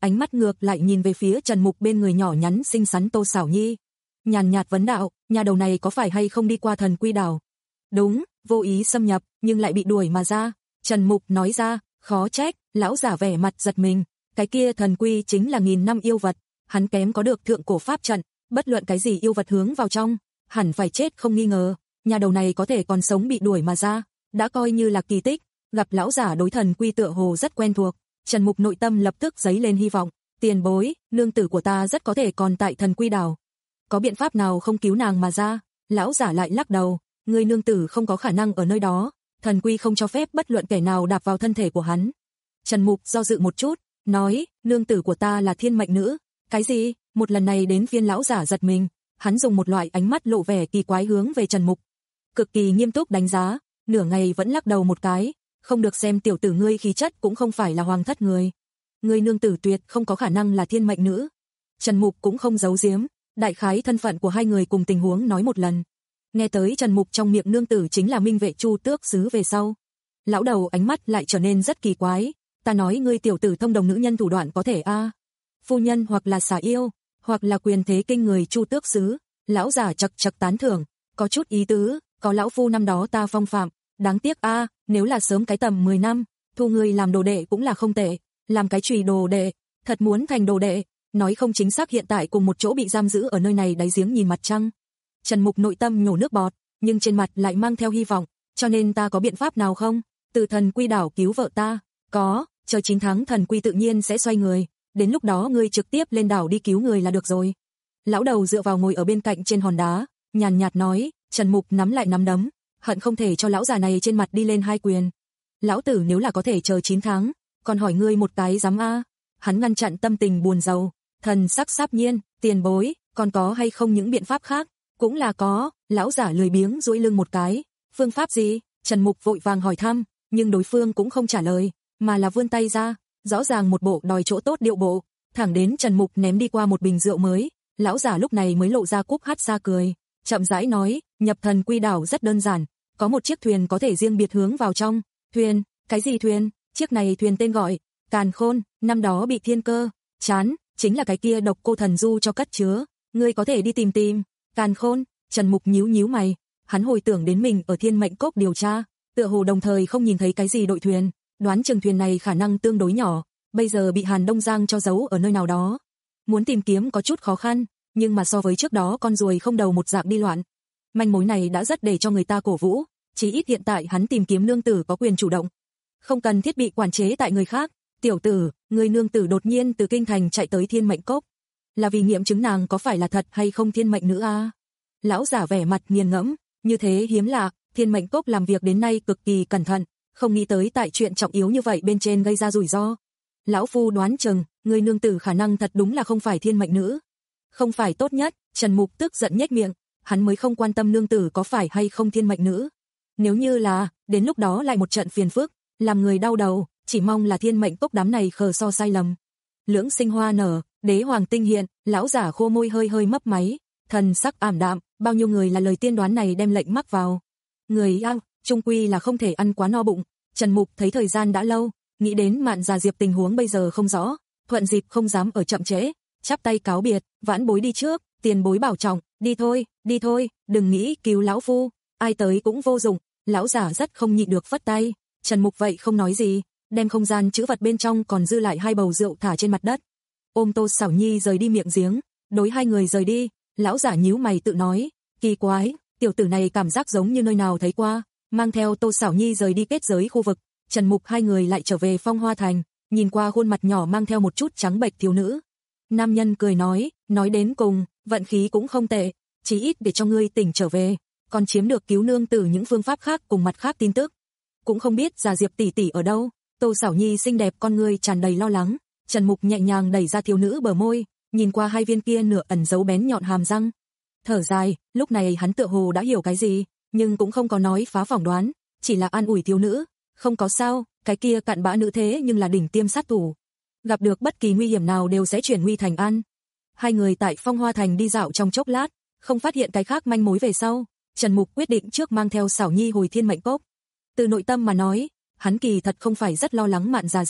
ánh mắt ngược lại nhìn về phía Trần Mục bên người nhỏ nhắn xinh xắn Tô Sảo Nhi. Nhàn nhạt vấn đạo, nhà đầu này có phải hay không đi qua Thần Quy Đảo? Đúng, vô ý xâm nhập, nhưng lại bị đuổi mà ra. Trần Mục nói ra, khó trách, lão giả vẻ mặt giật mình. Cái kia thần quy chính là nghìn năm yêu vật, hắn kém có được thượng cổ pháp trận, bất luận cái gì yêu vật hướng vào trong, hẳn phải chết không nghi ngờ. Nhà đầu này có thể còn sống bị đuổi mà ra, đã coi như là kỳ tích. Gặp lão giả đối thần quy tựa hồ rất quen thuộc, Trần Mục nội tâm lập tức dấy lên hy vọng. Tiền bối, nương tử của ta rất có thể còn tại Thần Quy Đảo. Có biện pháp nào không cứu nàng mà ra? Lão giả lại lắc đầu, người nương tử không có khả năng ở nơi đó, thần quy không cho phép bất luận kẻ nào đạp vào thân thể của hắn. Trần Mục do dự một chút, nói, nương tử của ta là thiên mệnh nữ. Cái gì? Một lần này đến viên lão giả giật mình, hắn dùng một loại ánh mắt lộ vẻ kỳ quái hướng về Trần Mục, cực kỳ nghiêm túc đánh giá, nửa ngày vẫn lắc đầu một cái, không được, xem tiểu tử ngươi khí chất cũng không phải là hoàng thất người. Ngươi nương tử tuyệt không có khả năng là thiên mệnh nữ. Trần Mục cũng không giấu giếm, đại khái thân phận của hai người cùng tình huống nói một lần. Nghe tới Trần Mục trong miệng nương tử chính là Minh Vệ Chu Tước Sứ về sau, lão đầu ánh mắt lại trở nên rất kỳ quái. Ta nói ngươi tiểu tử thông đồng nữ nhân thủ đoạn có thể a à. Phu nhân hoặc là xà yêu, hoặc là quyền thế kinh người Chu Tước Sứ. Lão giả chật chật tán thưởng, có chút ý tứ, có lão phu năm đó ta phong phạm, đáng tiếc a à, nếu là sớm cái tầm mười năm, thu ngươi làm đồ đệ cũng là không tệ, làm cái chùy đồ đệ, thật muốn thành đồ đệ, nói không chính xác hiện tại cùng một chỗ bị giam giữ ở nơi này đáy giếng nhìn mặt trăng. Trần Mục nội tâm nhổ nước bọt, nhưng trên mặt lại mang theo hy vọng, cho nên ta có biện pháp nào không? Từ Thần Quy Đảo cứu vợ ta? Có, chờ chín tháng Thần Quy tự nhiên sẽ xoay người, đến lúc đó ngươi trực tiếp lên đảo đi cứu người là được rồi. Lão đầu dựa vào ngồi ở bên cạnh trên hòn đá, nhàn nhạt nói. Trần Mục nắm lại nắm đấm, hận không thể cho lão già này trên mặt đi lên hai quyền. Lão tử nếu là có thể chờ chín tháng, còn hỏi ngươi một cái dám a? Hắn ngăn chặn tâm tình buồn rầu, thần sắc sáp nhiên, tiền bối, còn có hay không những biện pháp khác? Cũng là có, lão giả lười biếng duỗi lưng một cái. Phương pháp gì? Trần Mục vội vàng hỏi thăm, nhưng đối phương cũng không trả lời, mà là vươn tay ra, rõ ràng một bộ đòi chỗ tốt điệu bộ, thẳng đến Trần Mục ném đi qua một bình rượu mới. Lão giả lúc này mới lộ ra cúc hắt ra cười, chậm rãi nói, nhập Thần Quy Đảo rất đơn giản, có một chiếc thuyền có thể riêng biệt hướng vào trong. Thuyền? Cái gì thuyền? Chiếc này thuyền tên gọi Càn Khôn, năm đó bị Thiên Cơ chán, chính là cái kia độc cô thần du cho cất chứa, ngươi có thể đi tìm tìm. Càn Khôn? Trần Mục nhíu nhíu mày, hắn hồi tưởng đến mình ở Thiên Mệnh Cốc điều tra, tựa hồ đồng thời không nhìn thấy cái gì đội thuyền, đoán chừng thuyền này khả năng tương đối nhỏ, bây giờ bị Hàn Đông Giang cho giấu ở nơi nào đó. Muốn tìm kiếm có chút khó khăn, nhưng mà so với trước đó con ruồi không đầu một dạng đi loạn, manh mối này đã rất để cho người ta cổ vũ, chỉ ít hiện tại hắn tìm kiếm nương tử có quyền chủ động, không cần thiết bị quản chế tại người khác. Tiểu tử, người nương tử đột nhiên từ kinh thành chạy tới Thiên Mệnh Cốc, là vì nghiệm chứng nàng có phải là thật hay không thiên mệnh nữ a? À? Lão giả vẻ mặt nghiền ngẫm, như thế hiếm lạ, Thiên Mệnh Cốc làm việc đến nay cực kỳ cẩn thận, không nghĩ tới tại chuyện trọng yếu như vậy bên trên gây ra rủi ro. Lão phu đoán chừng, người nương tử khả năng thật đúng là không phải thiên mệnh nữ. Không phải tốt nhất. Trần Mục tức giận nhếch miệng, hắn mới không quan tâm nương tử có phải hay không thiên mệnh nữ. Nếu như là, đến lúc đó lại một trận phiền phức, làm người đau đầu, chỉ mong là Thiên Mệnh Cốc đám này khờ so sai lầm. Lưỡng sinh hoa nở, đế hoàng tinh hiện, lão giả khô môi hơi hơi mấp máy, thần sắc ảm đạm, bao nhiêu người là lời tiên đoán này đem lệnh mắc vào. Người ăn, trung quy là không thể ăn quá no bụng. Trần Mục thấy thời gian đã lâu, nghĩ đến Mạn Già Diệp tình huống bây giờ không rõ, thuận dịp không dám ở chậm trễ, chắp tay cáo biệt, vãn bối đi trước, tiền bối bảo trọng, đi thôi, đi thôi, đừng nghĩ cứu lão phu, ai tới cũng vô dụng. Lão giả rất không nhịn được phất tay. Trần Mục vậy không nói gì, đem không gian trữ vật bên trong còn dư lại hai bầu rượu thả trên mặt đất, ôm Tô Sảo Nhi rời đi miệng giếng. Đối hai người rời đi, lão giả nhíu mày tự nói, kỳ quái, tiểu tử này cảm giác giống như nơi nào thấy qua. Mang theo Tô Sảo Nhi rời đi kết giới khu vực, Trần Mục hai người lại trở về Phong Hoa Thành, nhìn qua khuôn mặt nhỏ mang theo một chút trắng bệch thiếu nữ. Nam nhân cười nói, nói đến cùng, vận khí cũng không tệ, chỉ ít để cho ngươi tỉnh trở về, còn chiếm được cứu nương tử những phương pháp khác cùng mặt khác tin tức. Cũng không biết Già Diệp tỷ tỷ ở đâu. Tô Sảo Nhi xinh đẹp con ngươi tràn đầy lo lắng, Trần Mục nhẹ nhàng đẩy ra thiếu nữ bờ môi, nhìn qua hai viên kia nửa ẩn giấu bén nhọn hàm răng. Thở dài, lúc này hắn tựa hồ đã hiểu cái gì, nhưng cũng không có nói phá phỏng đoán, chỉ là an ủi thiếu nữ, không có sao, cái kia cặn bã nữ thế nhưng là đỉnh tiêm sát thủ, gặp được bất kỳ nguy hiểm nào đều sẽ chuyển nguy thành an. Hai người tại Phong Hoa Thành đi dạo trong chốc lát, không phát hiện cái khác manh mối về sau, Trần Mục quyết định trước mang theo Sảo Nhi hồi Thiên Mệnh Cốc. Từ nội tâm mà nói, hắn kỳ thật không phải rất lo lắng Mạn Già Diệp,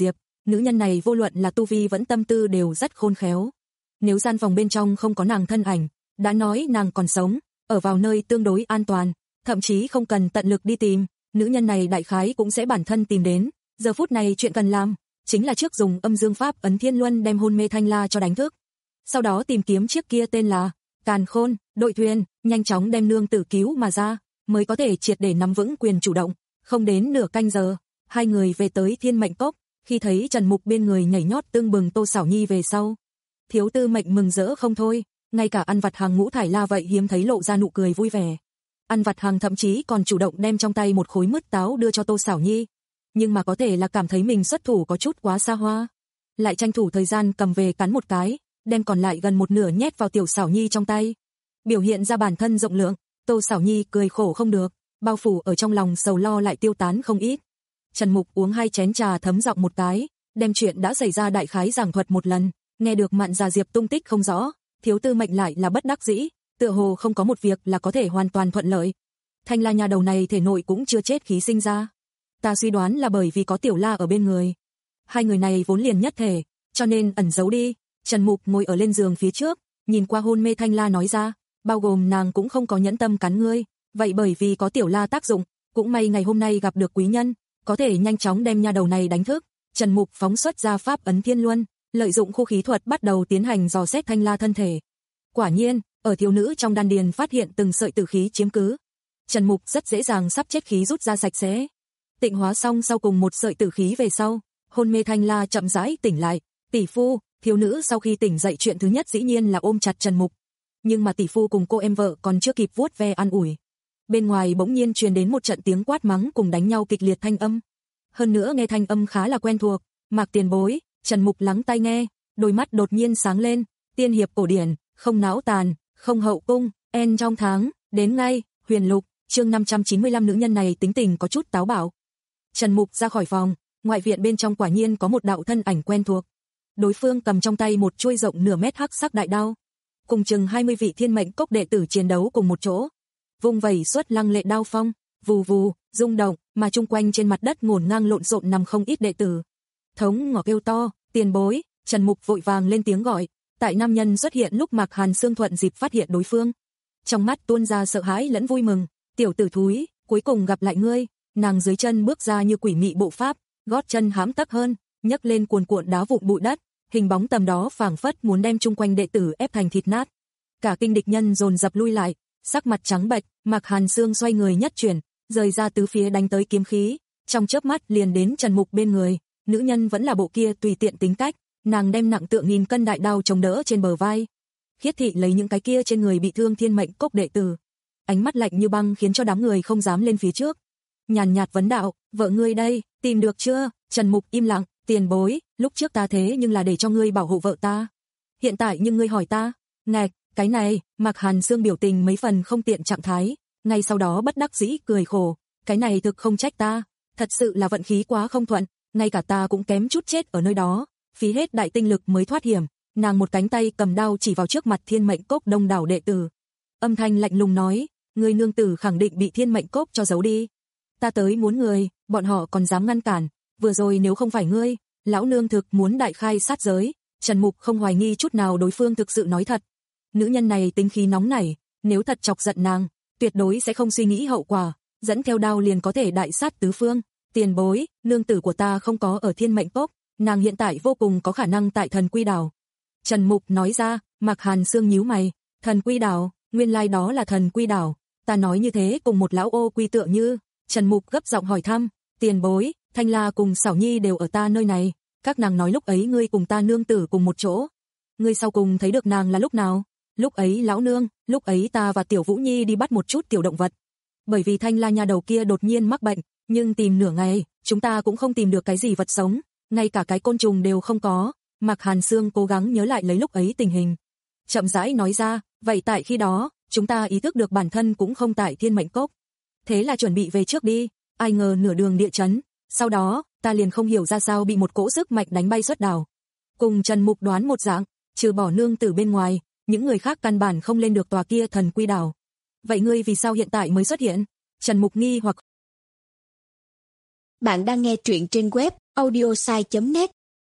nữ nhân này vô luận là tu vi vẫn tâm tư đều rất khôn khéo. Nếu gian phòng bên trong không có nàng thân ảnh, đã nói nàng còn sống, ở vào nơi tương đối an toàn, thậm chí không cần tận lực đi tìm, nữ nhân này đại khái cũng sẽ bản thân tìm đến. Giờ phút này chuyện cần làm chính là trước dùng âm dương pháp ấn thiên luân đem hôn mê Thanh La cho đánh thức. Sau đó tìm kiếm chiếc kia tên là Càn Khôn đội thuyền, nhanh chóng đem nương tử cứu mà ra, mới có thể triệt để nắm vững quyền chủ động. Không đến nửa canh giờ, hai người về tới Thiên Mệnh Cốc, khi thấy Trần Mục bên người nhảy nhót tương bừng Tô Sảo Nhi về sau, Thiếu Tư Mệnh mừng rỡ không thôi, ngay cả Ăn Vặt Hàng Ngũ Thải La vậy hiếm thấy lộ ra nụ cười vui vẻ. Ăn Vặt Hàng thậm chí còn chủ động đem trong tay một khối mứt táo đưa cho Tô Sảo Nhi, nhưng mà có thể là cảm thấy mình xuất thủ có chút quá xa hoa, lại tranh thủ thời gian cầm về cắn một cái, đem còn lại gần một nửa nhét vào Tiểu Sảo Nhi trong tay, biểu hiện ra bản thân rộng lượng. Tô Sảo Nhi cười khổ không được, bao phủ ở trong lòng sầu lo lại tiêu tán không ít. Trần Mục uống hai chén trà thấm giọng một cái, đem chuyện đã xảy ra đại khái giảng thuật một lần, nghe được Mạn Già Diệp tung tích không rõ, Thiếu Tư Mệnh lại là bất đắc dĩ, tựa hồ không có một việc là có thể hoàn toàn thuận lợi. Thanh La nhà đầu này thể nội cũng chưa chết khí sinh ra, ta suy đoán là bởi vì có Tiểu La ở bên người. Hai người này vốn liền nhất thể, cho nên ẩn giấu đi. Trần Mục ngồi ở lên giường phía trước, nhìn qua hôn mê Thanh La nói ra, bao gồm nàng cũng không có nhẫn tâm cắn ngươi, vậy bởi vì có Tiểu La tác dụng, cũng may ngày hôm nay gặp được quý nhân, có thể nhanh chóng đem nha đầu này đánh thức. Trần Mục phóng xuất ra pháp ấn thiên luân, lợi dụng khu khí thuật bắt đầu tiến hành dò xét Thanh La thân thể. Quả nhiên, ở thiếu nữ trong đan điền phát hiện từng sợi tử khí chiếm cứ. Trần Mục rất dễ dàng sắp chết khí rút ra sạch sẽ. Tịnh hóa xong sau cùng một sợi tử khí về sau, hôn mê Thanh La chậm rãi tỉnh lại. Tỷ phu, thiếu nữ sau khi tỉnh dậy chuyện thứ nhất dĩ nhiên là ôm chặt Trần Mục. Nhưng mà tỷ phu cùng cô em vợ còn chưa kịp vuốt ve an ủi, bên ngoài bỗng nhiên truyền đến một trận tiếng quát mắng cùng đánh nhau kịch liệt thanh âm. Hơn nữa nghe thanh âm khá là quen thuộc, Mạc Tiền Bối. Trần Mục lắng tai nghe, đôi mắt đột nhiên sáng lên, tiên hiệp cổ điển, không não tàn, không hậu cung, en trong tháng, đến ngay, Huyền Lục, chương năm trăm chín mươi lăm nữ nhân này tính tình có chút táo bạo. Trần Mục ra khỏi phòng, ngoại viện bên trong quả nhiên có một đạo thân ảnh quen thuộc. Đối phương cầm trong tay một chuôi rộng nửa mét hắc sắc đại đao, cùng chừng hai mươi vị Thiên Mệnh Cốc đệ tử chiến đấu cùng một chỗ. Vung vẩy xuất lăng lệ đao phong, vù vù, rung động, mà chung quanh trên mặt đất ngổn ngang lộn xộn nằm không ít đệ tử. Thống ngỏ kêu to, Tiền Bối. Trần Mục vội vàng lên tiếng gọi, tại nam nhân xuất hiện lúc Mạc Hàn Sương thuận dịp phát hiện đối phương. Trong mắt tuôn ra sợ hãi lẫn vui mừng, tiểu tử thúi, cuối cùng gặp lại ngươi. Nàng dưới chân bước ra như quỷ mị bộ pháp, gót chân hám tấp hơn, nhấc lên cuồn cuộn đá vụn bụi đất, hình bóng tầm đó phảng phất muốn đem chung quanh đệ tử ép thành thịt nát. Cả kinh địch nhân dồn dập lui lại, sắc mặt trắng bệch. Mạc Hàn Sương xoay người nhất chuyển, rời ra tứ phía đánh tới kiếm khí, trong chớp mắt liền đến Trần Mục bên người. Nữ nhân vẫn là bộ kia tùy tiện tính cách, nàng đem nặng tượng nghìn cân đại đao chống đỡ trên bờ vai. Khiết thị lấy những cái kia trên người bị thương Thiên Mệnh Cốc đệ tử, ánh mắt lạnh như băng khiến cho đám người không dám lên phía trước. Nhàn nhạt vấn đạo, vợ ngươi đây, tìm được chưa? Trần Mục im lặng, Tiền Bối, lúc trước ta thế nhưng là để cho ngươi bảo hộ vợ ta. Hiện tại nhưng ngươi hỏi ta, ngạch, cái này. Mạc Hàn Sương biểu tình mấy phần không tiện trạng thái, ngay sau đó bất đắc dĩ cười khổ, cái này thực không trách ta, thật sự là vận khí quá không thuận, ngay cả ta cũng kém chút chết ở nơi đó, phí hết đại tinh lực mới thoát hiểm. Nàng một cánh tay cầm đao chỉ vào trước mặt Thiên Mệnh Cốc đông đảo đệ tử, âm thanh lạnh lùng nói, người nương tử khẳng định bị Thiên Mệnh Cốc cho giấu đi. Ta tới muốn người, bọn họ còn dám ngăn cản, vừa rồi nếu không phải ngươi, lão nương thực muốn đại khai sát giới. Trần Mục không hoài nghi chút nào đối phương thực sự nói thật. Nữ nhân này tính khí nóng nảy, nếu thật chọc giận nàng, tuyệt đối sẽ không suy nghĩ hậu quả, dẫn theo đao liền có thể đại sát tứ phương. Tiền Bối, nương tử của ta không có ở Thiên Mệnh Cốc, nàng hiện tại vô cùng có khả năng tại Thần Quy Đảo. Trần Mục nói ra. Mạc Hàn Sương nhíu mày, Thần Quy Đảo, nguyên lai đó là Thần Quy Đảo, ta nói như thế cùng một lão ô quy tựa như. Trần Mục gấp giọng hỏi thăm, Tiền Bối, Thanh La cùng Sảo Nhi đều ở ta nơi này, các nàng nói lúc ấy ngươi cùng ta nương tử cùng một chỗ. Ngươi sau cùng thấy được nàng là lúc nào? Lúc ấy lão nương, lúc ấy ta và Tiểu Vũ Nhi đi bắt một chút tiểu động vật. Bởi vì Thanh La nhà đầu kia đột nhiên mắc bệnh, nhưng tìm nửa ngày, chúng ta cũng không tìm được cái gì vật sống, ngay cả cái côn trùng đều không có. Mạc Hàn Sương cố gắng nhớ lại lấy lúc ấy tình hình, chậm rãi nói ra, vậy tại khi đó, chúng ta ý thức được bản thân cũng không tại Thiên Mệnh Cốc. Thế là chuẩn bị về trước đi, ai ngờ nửa đường địa chấn, sau đó, ta liền không hiểu ra sao bị một cỗ sức mạnh đánh bay xuất đảo. Cùng Trần Mục đoán một dạng, trừ bỏ nương tử bên ngoài, những người khác căn bản không lên được tòa kia Thần Quy Đảo. Vậy ngươi vì sao hiện tại mới xuất hiện? Trần Mục nghi hoặc. Bạn đang nghe truyện trên web audiosai chấm net.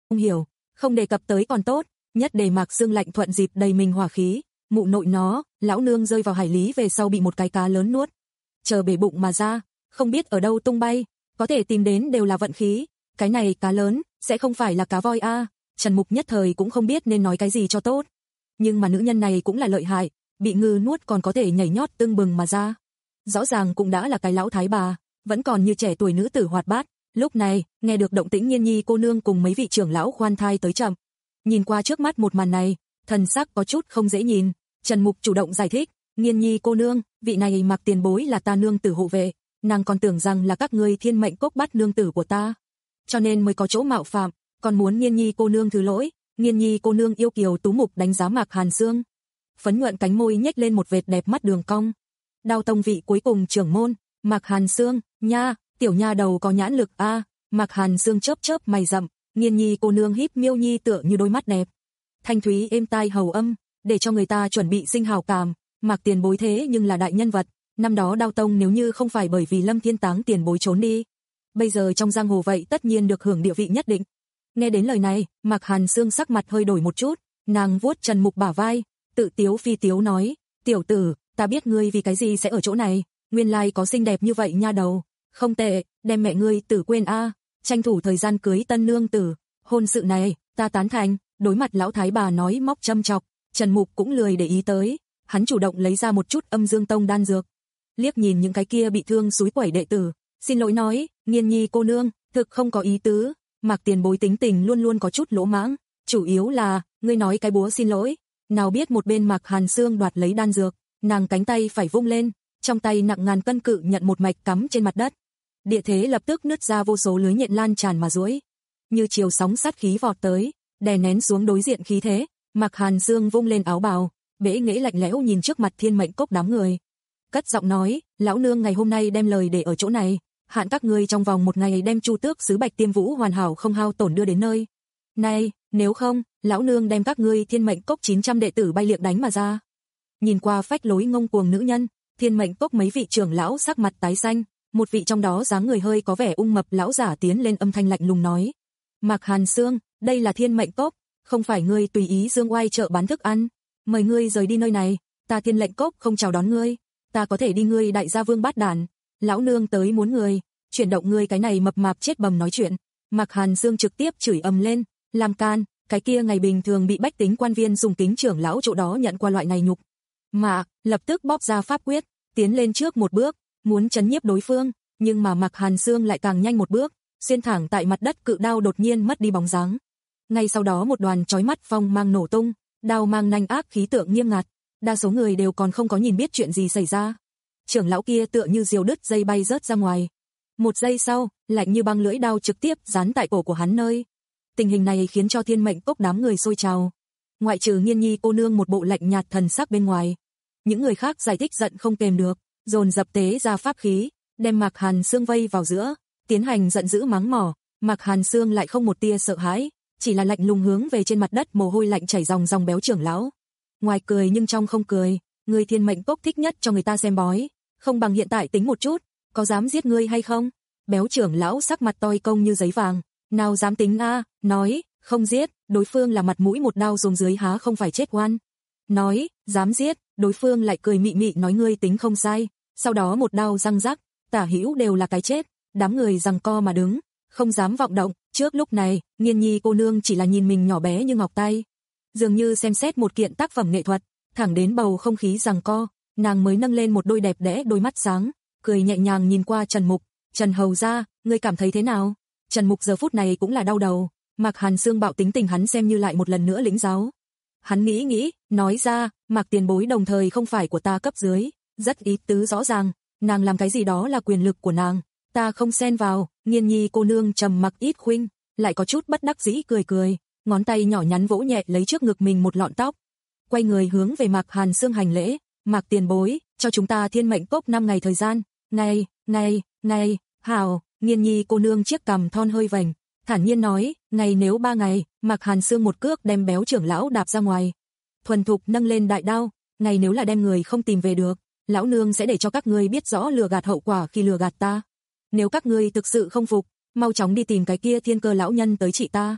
Không hiểu, không đề cập tới còn tốt, nhất đề Mạc Sương lạnh thuận dịp đầy mình hỏa khí, mụ nội nó, lão nương rơi vào hải lý về sau bị một cái cá lớn nuốt. Chờ bể bụng mà ra, không biết ở đâu tung bay, có thể tìm đến đều là vận khí, cái này cá lớn, sẽ không phải là cá voi a. Trần Mục nhất thời cũng không biết nên nói cái gì cho tốt. Nhưng mà nữ nhân này cũng là lợi hại, bị ngư nuốt còn có thể nhảy nhót tưng bừng mà ra. Rõ ràng cũng đã là cái lão thái bà, vẫn còn như trẻ tuổi nữ tử hoạt bát. Lúc này, nghe được động tĩnh Nghiên Nhi cô nương cùng mấy vị trưởng lão khoan thai tới chậm. Nhìn qua trước mắt một màn này, thần sắc có chút không dễ nhìn. Trần Mục chủ động giải thích, Nghiên Nhi cô nương, vị này Mạc tiền bối là ta nương tử hộ vệ, nàng còn tưởng rằng là các ngươi Thiên Mệnh Cốc bắt nương tử của ta, cho nên mới có chỗ mạo phạm, còn muốn Nghiên Nhi cô nương thứ lỗi. Nghiên Nhi cô nương yêu kiều tú mục đánh giá Mạc Hàn Sương, phấn nhuận cánh môi nhếch lên một vệt đẹp mắt đường cong. Đao tông vị cuối cùng trưởng môn, Mạc Hàn Sương, nha, tiểu nha đầu có nhãn lực a. À. Mạc Hàn Sương chớp chớp mày rậm, Nghiên Nhi cô nương híp miêu nhi tựa như đôi mắt đẹp, thanh thúy êm tai hầu âm, để cho người ta chuẩn bị sinh hào cảm. Mạc tiền bối thế nhưng là đại nhân vật, năm đó Đao tông nếu như không phải bởi vì Lâm Thiên Táng tiền bối trốn đi, bây giờ trong giang hồ vậy tất nhiên được hưởng địa vị nhất định. Nghe đến lời này, Mạc Hàn Sương sắc mặt hơi đổi một chút, nàng vuốt Trần Mục bả vai, tự tiếu phi tiếu nói, tiểu tử, ta biết ngươi vì cái gì sẽ ở chỗ này, nguyên lai có xinh đẹp như vậy nha đầu, không tệ, đem mẹ ngươi tử quên a, à. Tranh thủ thời gian cưới tân nương tử, hôn sự này, ta tán thành. Đối mặt lão thái bà nói móc châm chọc, Trần Mục cũng lười để ý tới, hắn chủ động lấy ra một chút Âm Dương Tông đan dược, liếc nhìn những cái kia bị thương xúi quẩy đệ tử, xin lỗi nói, Nghiên Nhi cô nương, thực không có ý tứ. Mạc tiền bối tính tình luôn luôn có chút lỗ mãng, chủ yếu là, ngươi nói cái búa xin lỗi, nào biết một bên Mạc Hàn Sương đoạt lấy đan dược, nàng cánh tay phải vung lên, trong tay nặng ngàn cân cự nhận một mạch cắm trên mặt đất. Địa thế lập tức nứt ra vô số lưới nhện lan tràn mà duỗi, như chiều sóng sát khí vọt tới, đè nén xuống đối diện khí thế. Mạc Hàn Sương vung lên áo bào, bẽ nghễ lạnh lẽo nhìn trước mặt Thiên Mệnh Cốc đám người, cất giọng nói, lão nương ngày hôm nay đem lời để ở chỗ này, hạn các ngươi trong vòng một ngày đem Chu Tước sứ Bạch Tiêm Vũ hoàn hảo không hao tổn đưa đến nơi này, nếu không, lão nương đem các ngươi Thiên Mệnh Cốc chín trăm đệ tử bay liệng đánh mà ra. Nhìn qua phách lối ngông cuồng nữ nhân, Thiên Mệnh Cốc mấy vị trưởng lão sắc mặt tái xanh, một vị trong đó dáng người hơi có vẻ ung mập lão giả tiến lên âm thanh lạnh lùng nói, Mạc Hàn Sương, đây là Thiên Mệnh Cốc, không phải ngươi tùy ý dương oai chợ bán thức ăn, mời ngươi rời đi nơi này, ta Thiên Lệnh Cốc không chào đón ngươi, ta có thể đi ngươi đại gia vương bát đản, lão nương tới muốn người, chuyển động ngươi cái này mập mạp chết bầm nói chuyện. Mạc Hàn Sương trực tiếp chửi ầm lên, làm can, cái kia ngày bình thường bị bách tính quan viên dùng kính trưởng lão chỗ đó nhận qua loại này nhục. Mà, lập tức bóp ra pháp quyết, tiến lên trước một bước, muốn chấn nhiếp đối phương, nhưng mà Mạc Hàn Sương lại càng nhanh một bước, xuyên thẳng tại mặt đất cự đao đột nhiên mất đi bóng dáng. Ngay sau đó một đoàn chói mắt phong mang nổ tung, đao mang nanh ác khí tượng nghiêm ngặt, đa số người đều còn không có nhìn biết chuyện gì xảy ra. Trưởng lão kia tựa như diều đứt dây bay rớt ra ngoài. Một giây sau, lạnh như băng lưỡi đao trực tiếp dán tại cổ của hắn nơi. Tình hình này khiến cho Thiên Mệnh Cốc đám người sôi trào. Ngoại trừ Nghiên Nhi cô nương một bộ lạnh nhạt thần sắc bên ngoài, những người khác giải thích giận không kềm được, dồn dập tế ra pháp khí, đem Mạc Hàn Sương vây vào giữa, tiến hành giận dữ mắng mỏ. Mạc Hàn Sương lại không một tia sợ hãi, chỉ là lạnh lùng hướng về trên mặt đất mồ hôi lạnh chảy ròng ròng béo trưởng lão. Ngoài cười nhưng trong không cười, người Thiên Mệnh Cốc thích nhất cho người ta xem bói, không bằng hiện tại tính một chút, có dám giết ngươi hay không? Béo trưởng lão sắc mặt toi công như giấy vàng, nào dám tính a, nói, không giết, đối phương là mặt mũi một đao xuống dưới há không phải chết oan. Nói, dám giết, đối phương lại cười mị mị nói ngươi tính không sai, sau đó một đao răng rắc, tả hữu đều là cái chết, đám người giằng co mà đứng, không dám vọng động. Trước lúc này, Nghiên Nhi cô nương chỉ là nhìn mình nhỏ bé như ngọc tay, dường như xem xét một kiện tác phẩm nghệ thuật, thẳng đến bầu không khí giằng co, nàng mới nâng lên một đôi đẹp đẽ đôi mắt sáng, cười nhẹ nhàng nhìn qua Trần Mục, Trần hầu gia, ngươi cảm thấy thế nào? Trần Mục giờ phút này cũng là đau đầu, Mạc Hàn Sương bạo tính tình hắn xem như lại một lần nữa lĩnh giáo. Hắn nghĩ nghĩ, nói ra, Mạc tiền bối đồng thời không phải của ta cấp dưới, rất ý tứ rõ ràng, nàng làm cái gì đó là quyền lực của nàng, ta không xen vào. Nghiên Nhi cô nương trầm mặc ít khuynh, lại có chút bất đắc dĩ cười cười, ngón tay nhỏ nhắn vỗ nhẹ lấy trước ngực mình một lọn tóc, quay người hướng về Mạc Hàn Sương hành lễ, Mạc tiền bối, cho chúng ta Thiên Mệnh Cốc năm ngày thời gian. Ngày, ngày, ngày, hảo. Nghiên Nhi cô nương chiếc cằm thon hơi vành, thản nhiên nói, ngày nếu ba ngày. Mạc Hàn Sương một cước đem béo trưởng lão đạp ra ngoài, thuần thục nâng lên đại đao, ngày nếu là đem người không tìm về được, lão nương sẽ để cho các ngươi biết rõ lừa gạt hậu quả khi lừa gạt ta. Nếu các ngươi thực sự không phục, mau chóng đi tìm cái kia Thiên Cơ lão nhân tới trị ta.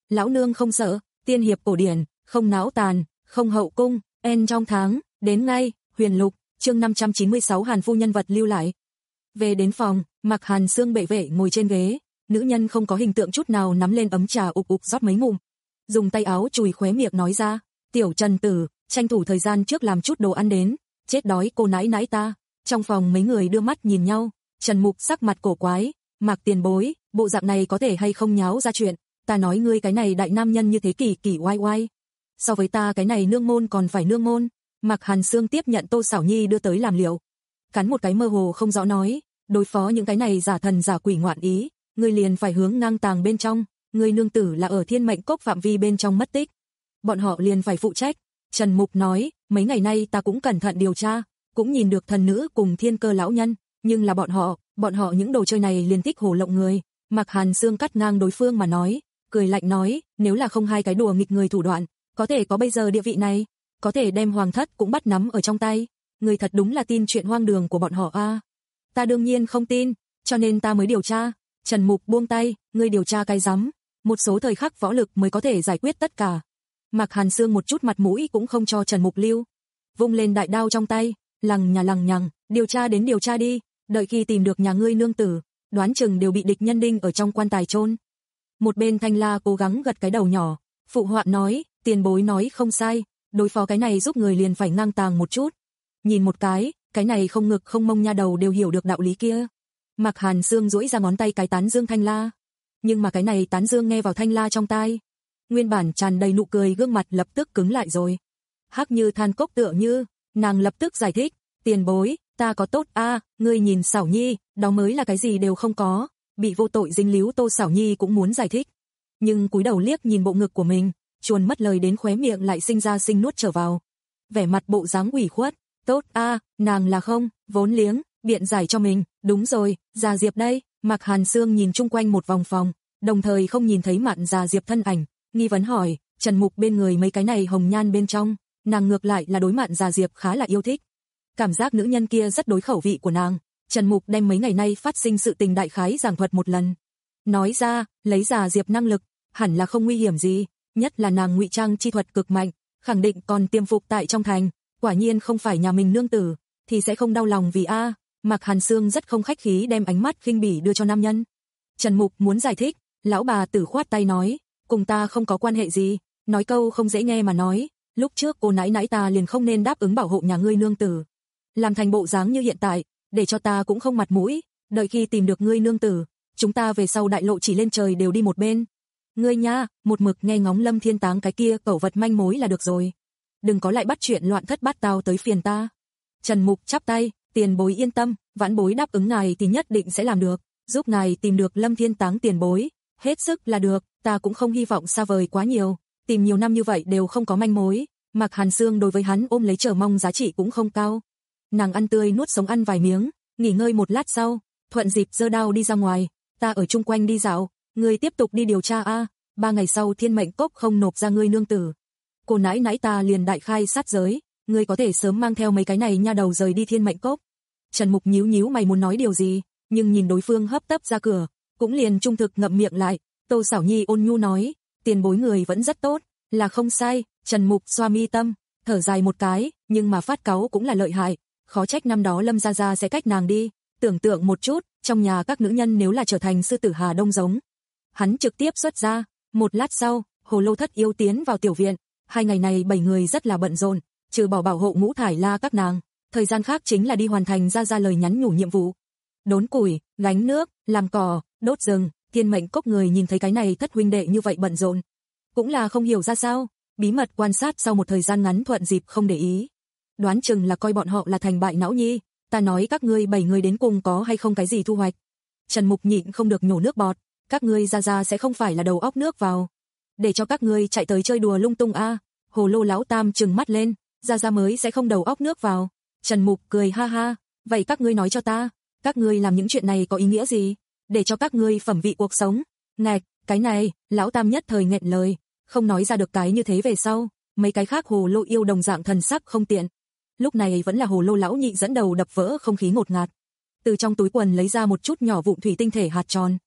Lão nương không sợ, tiên hiệp cổ điển, không não tàn, không hậu cung, en trong tháng, đến ngay, Huyền Lục, chương năm trăm chín mươi sáu Hàn phu nhân vật lưu lại. Về đến phòng, Mạc Hàn Sương bệ vệ ngồi trên ghế, nữ nhân không có hình tượng chút nào nắm lên ấm trà ục ục rót mấy ngụm. Dùng tay áo chùi khóe miệng nói ra, tiểu Trần tử, tranh thủ thời gian trước làm chút đồ ăn đến, chết đói cô nãi nãi ta. Trong phòng mấy người đưa mắt nhìn nhau, Trần Mục sắc mặt cổ quái, Mạc tiền bối, bộ dạng này có thể hay không nháo ra chuyện, ta nói ngươi cái này đại nam nhân như thế kỳ kỳ oai oai. So với ta cái này nương môn còn phải nương môn. Mạc Hàn Sương tiếp nhận Tô Xảo Nhi đưa tới làm liệu. Cắn một cái mơ hồ không rõ nói, đối phó những cái này giả thần giả quỷ ngoạn ý, ngươi liền phải hướng ngang tàng bên trong, ngươi nương tử là ở Thiên Mệnh Cốc phạm vi bên trong mất tích. Bọn họ liền phải phụ trách. Trần Mục nói, mấy ngày nay ta cũng cẩn thận điều tra, cũng nhìn được thần nữ cùng thiên cơ lão nhân, nhưng là bọn họ, bọn họ những đồ chơi này liền thích hồ lộng người. Mạc Hàn Sương cắt ngang đối phương mà nói, cười lạnh nói, nếu là không hai cái đùa nghịch người thủ đoạn, có thể có bây giờ địa vị này, có thể đem hoàng thất cũng bắt nắm ở trong tay, người thật đúng là tin chuyện hoang đường của bọn họ a. À. Ta đương nhiên không tin, cho nên ta mới điều tra. Trần Mục buông tay, ngươi điều tra cái rắm, một số thời khắc võ lực mới có thể giải quyết tất cả. Mạc Hàn Sương một chút mặt mũi cũng không cho Trần Mục lưu, vung lên đại đao trong tay, lằng nhà lằng nhằng, điều tra đến điều tra đi, đợi khi tìm được nhà ngươi nương tử, đoán chừng đều bị địch nhân đinh ở trong quan tài chôn. Một bên Thanh La cố gắng gật cái đầu nhỏ, phụ họa nói, tiền bối nói không sai, đối phó cái này giúp người liền phải ngang tàng một chút. Nhìn một cái, cái này không ngực không mông nha đầu đều hiểu được đạo lý kia. Mạc Hàn Sương duỗi ra ngón tay cái tán dương Thanh La, nhưng mà cái này tán dương nghe vào Thanh La trong tai, nguyên bản tràn đầy nụ cười gương mặt lập tức cứng lại rồi. Hắc như than cốc tựa như, nàng lập tức giải thích, tiền bối, ta có tốt a, à, ngươi nhìn Xảo Nhi, đó mới là cái gì đều không có. Bị vô tội dính líu Tô Xảo Nhi cũng muốn giải thích, nhưng cúi đầu liếc nhìn bộ ngực của mình, chuồn mất lời đến khóe miệng lại sinh ra sinh nuốt trở vào. Vẻ mặt bộ dáng ủy khuất, tốt a, à, nàng là không, vốn liếng, biện giải cho mình, đúng rồi, Già Diệp đây. Mạc Hàn Sương nhìn chung quanh một vòng phòng, đồng thời không nhìn thấy Mạn Già Diệp thân ảnh, nghi vấn hỏi, Trần Mục bên người mấy cái này hồng nhan bên trong, nàng ngược lại là đối Mạn Già Diệp khá là yêu thích. Cảm giác nữ nhân kia rất đối khẩu vị của nàng. Trần Mục đem mấy ngày nay phát sinh sự tình đại khái giảng thuật một lần. Nói ra, lấy Già Diệp năng lực, hẳn là không nguy hiểm gì, nhất là nàng ngụy trang chi thuật cực mạnh, khẳng định còn tiềm phục tại trong thành, quả nhiên không phải nhà mình nương tử, thì sẽ không đau lòng vì a. À. Mạc Hàn Sương rất không khách khí đem ánh mắt khinh bỉ đưa cho nam nhân. Trần Mục muốn giải thích, lão bà tử khoát tay nói, cùng ta không có quan hệ gì, nói câu không dễ nghe mà nói, lúc trước cô nãi nãi ta liền không nên đáp ứng bảo hộ nhà ngươi nương tử. Làm thành bộ dáng như hiện tại, để cho ta cũng không mặt mũi, đợi khi tìm được ngươi nương tử, chúng ta về sau đại lộ chỉ lên trời đều đi một bên. Ngươi nha, một mực nghe ngóng Lâm Thiên Táng cái kia cẩu vật manh mối là được rồi. Đừng có lại bắt chuyện loạn thất bát tao tới phiền ta. Trần Mục chắp tay, tiền bối yên tâm, vãn bối đáp ứng ngài thì nhất định sẽ làm được, giúp ngài tìm được Lâm Thiên Táng tiền bối, hết sức là được, ta cũng không hy vọng xa vời quá nhiều, tìm nhiều năm như vậy đều không có manh mối. Mạc Hàn Sương đối với hắn ôm lấy chờ mong giá trị cũng không cao. Nàng ăn tươi nuốt sống ăn vài miếng, nghỉ ngơi một lát sau, thuận dịp giơ đao đi ra ngoài, ta ở chung quanh đi dạo, ngươi tiếp tục đi điều tra a, à, ba ngày sau Thiên Mệnh Cốc không nộp ra ngươi nương tử, cô nãi nãi ta liền đại khai sát giới, ngươi có thể sớm mang theo mấy cái này nha đầu rời đi Thiên Mệnh Cốc. Trần Mục nhíu nhíu mày muốn nói điều gì, nhưng nhìn đối phương hấp tấp ra cửa, cũng liền trung thực ngậm miệng lại. Tô Xảo Nhi ôn nhu nói, tiền bối người vẫn rất tốt, là không sai. Trần Mục xoa mi tâm, thở dài một cái, nhưng mà phát cáu cũng là lợi hại, khó trách năm đó Lâm gia gia sẽ cách nàng đi. Tưởng tượng một chút, trong nhà các nữ nhân nếu là trở thành sư tử Hà Đông giống, hắn trực tiếp xuất ra. Một lát sau, Hồ Lô Thất yêu tiến vào tiểu viện, hai ngày này bảy người rất là bận rộn, trừ bỏ bảo hộ Ngũ Thải La các nàng, thời gian khác chính là đi hoàn thành ra ra lời nhắn nhủ nhiệm vụ. Đốn củi, gánh nước, làm cỏ, đốt rừng. Thiên Mệnh Cốc người nhìn thấy cái này thất huynh đệ như vậy bận rộn, cũng là không hiểu ra sao, bí mật quan sát sau một thời gian ngắn thuận dịp không để ý. Đoán chừng là coi bọn họ là thành bại não nhi, ta nói các ngươi bảy người đến cùng có hay không cái gì thu hoạch. Trần Mục nhịn không được nhổ nước bọt, các ngươi ra ra sẽ không phải là đầu óc nước vào, để cho các ngươi chạy tới chơi đùa lung tung a. À. Hồ Lô lão tam trừng mắt lên, ra ra mới sẽ không đầu óc nước vào. Trần Mục cười ha ha, vậy các ngươi nói cho ta, các ngươi làm những chuyện này có ý nghĩa gì? Để cho các ngươi phẩm vị cuộc sống. Ngạch, cái này, lão tam nhất thời nghẹn lời, không nói ra được cái như thế về sau, mấy cái khác Hồ Lô yêu đồng dạng thần sắc không tiện. Lúc này vẫn là Hồ Lô lão nhị dẫn đầu đập vỡ không khí ngột ngạt. Từ trong túi quần lấy ra một chút nhỏ vụn thủy tinh thể hạt tròn,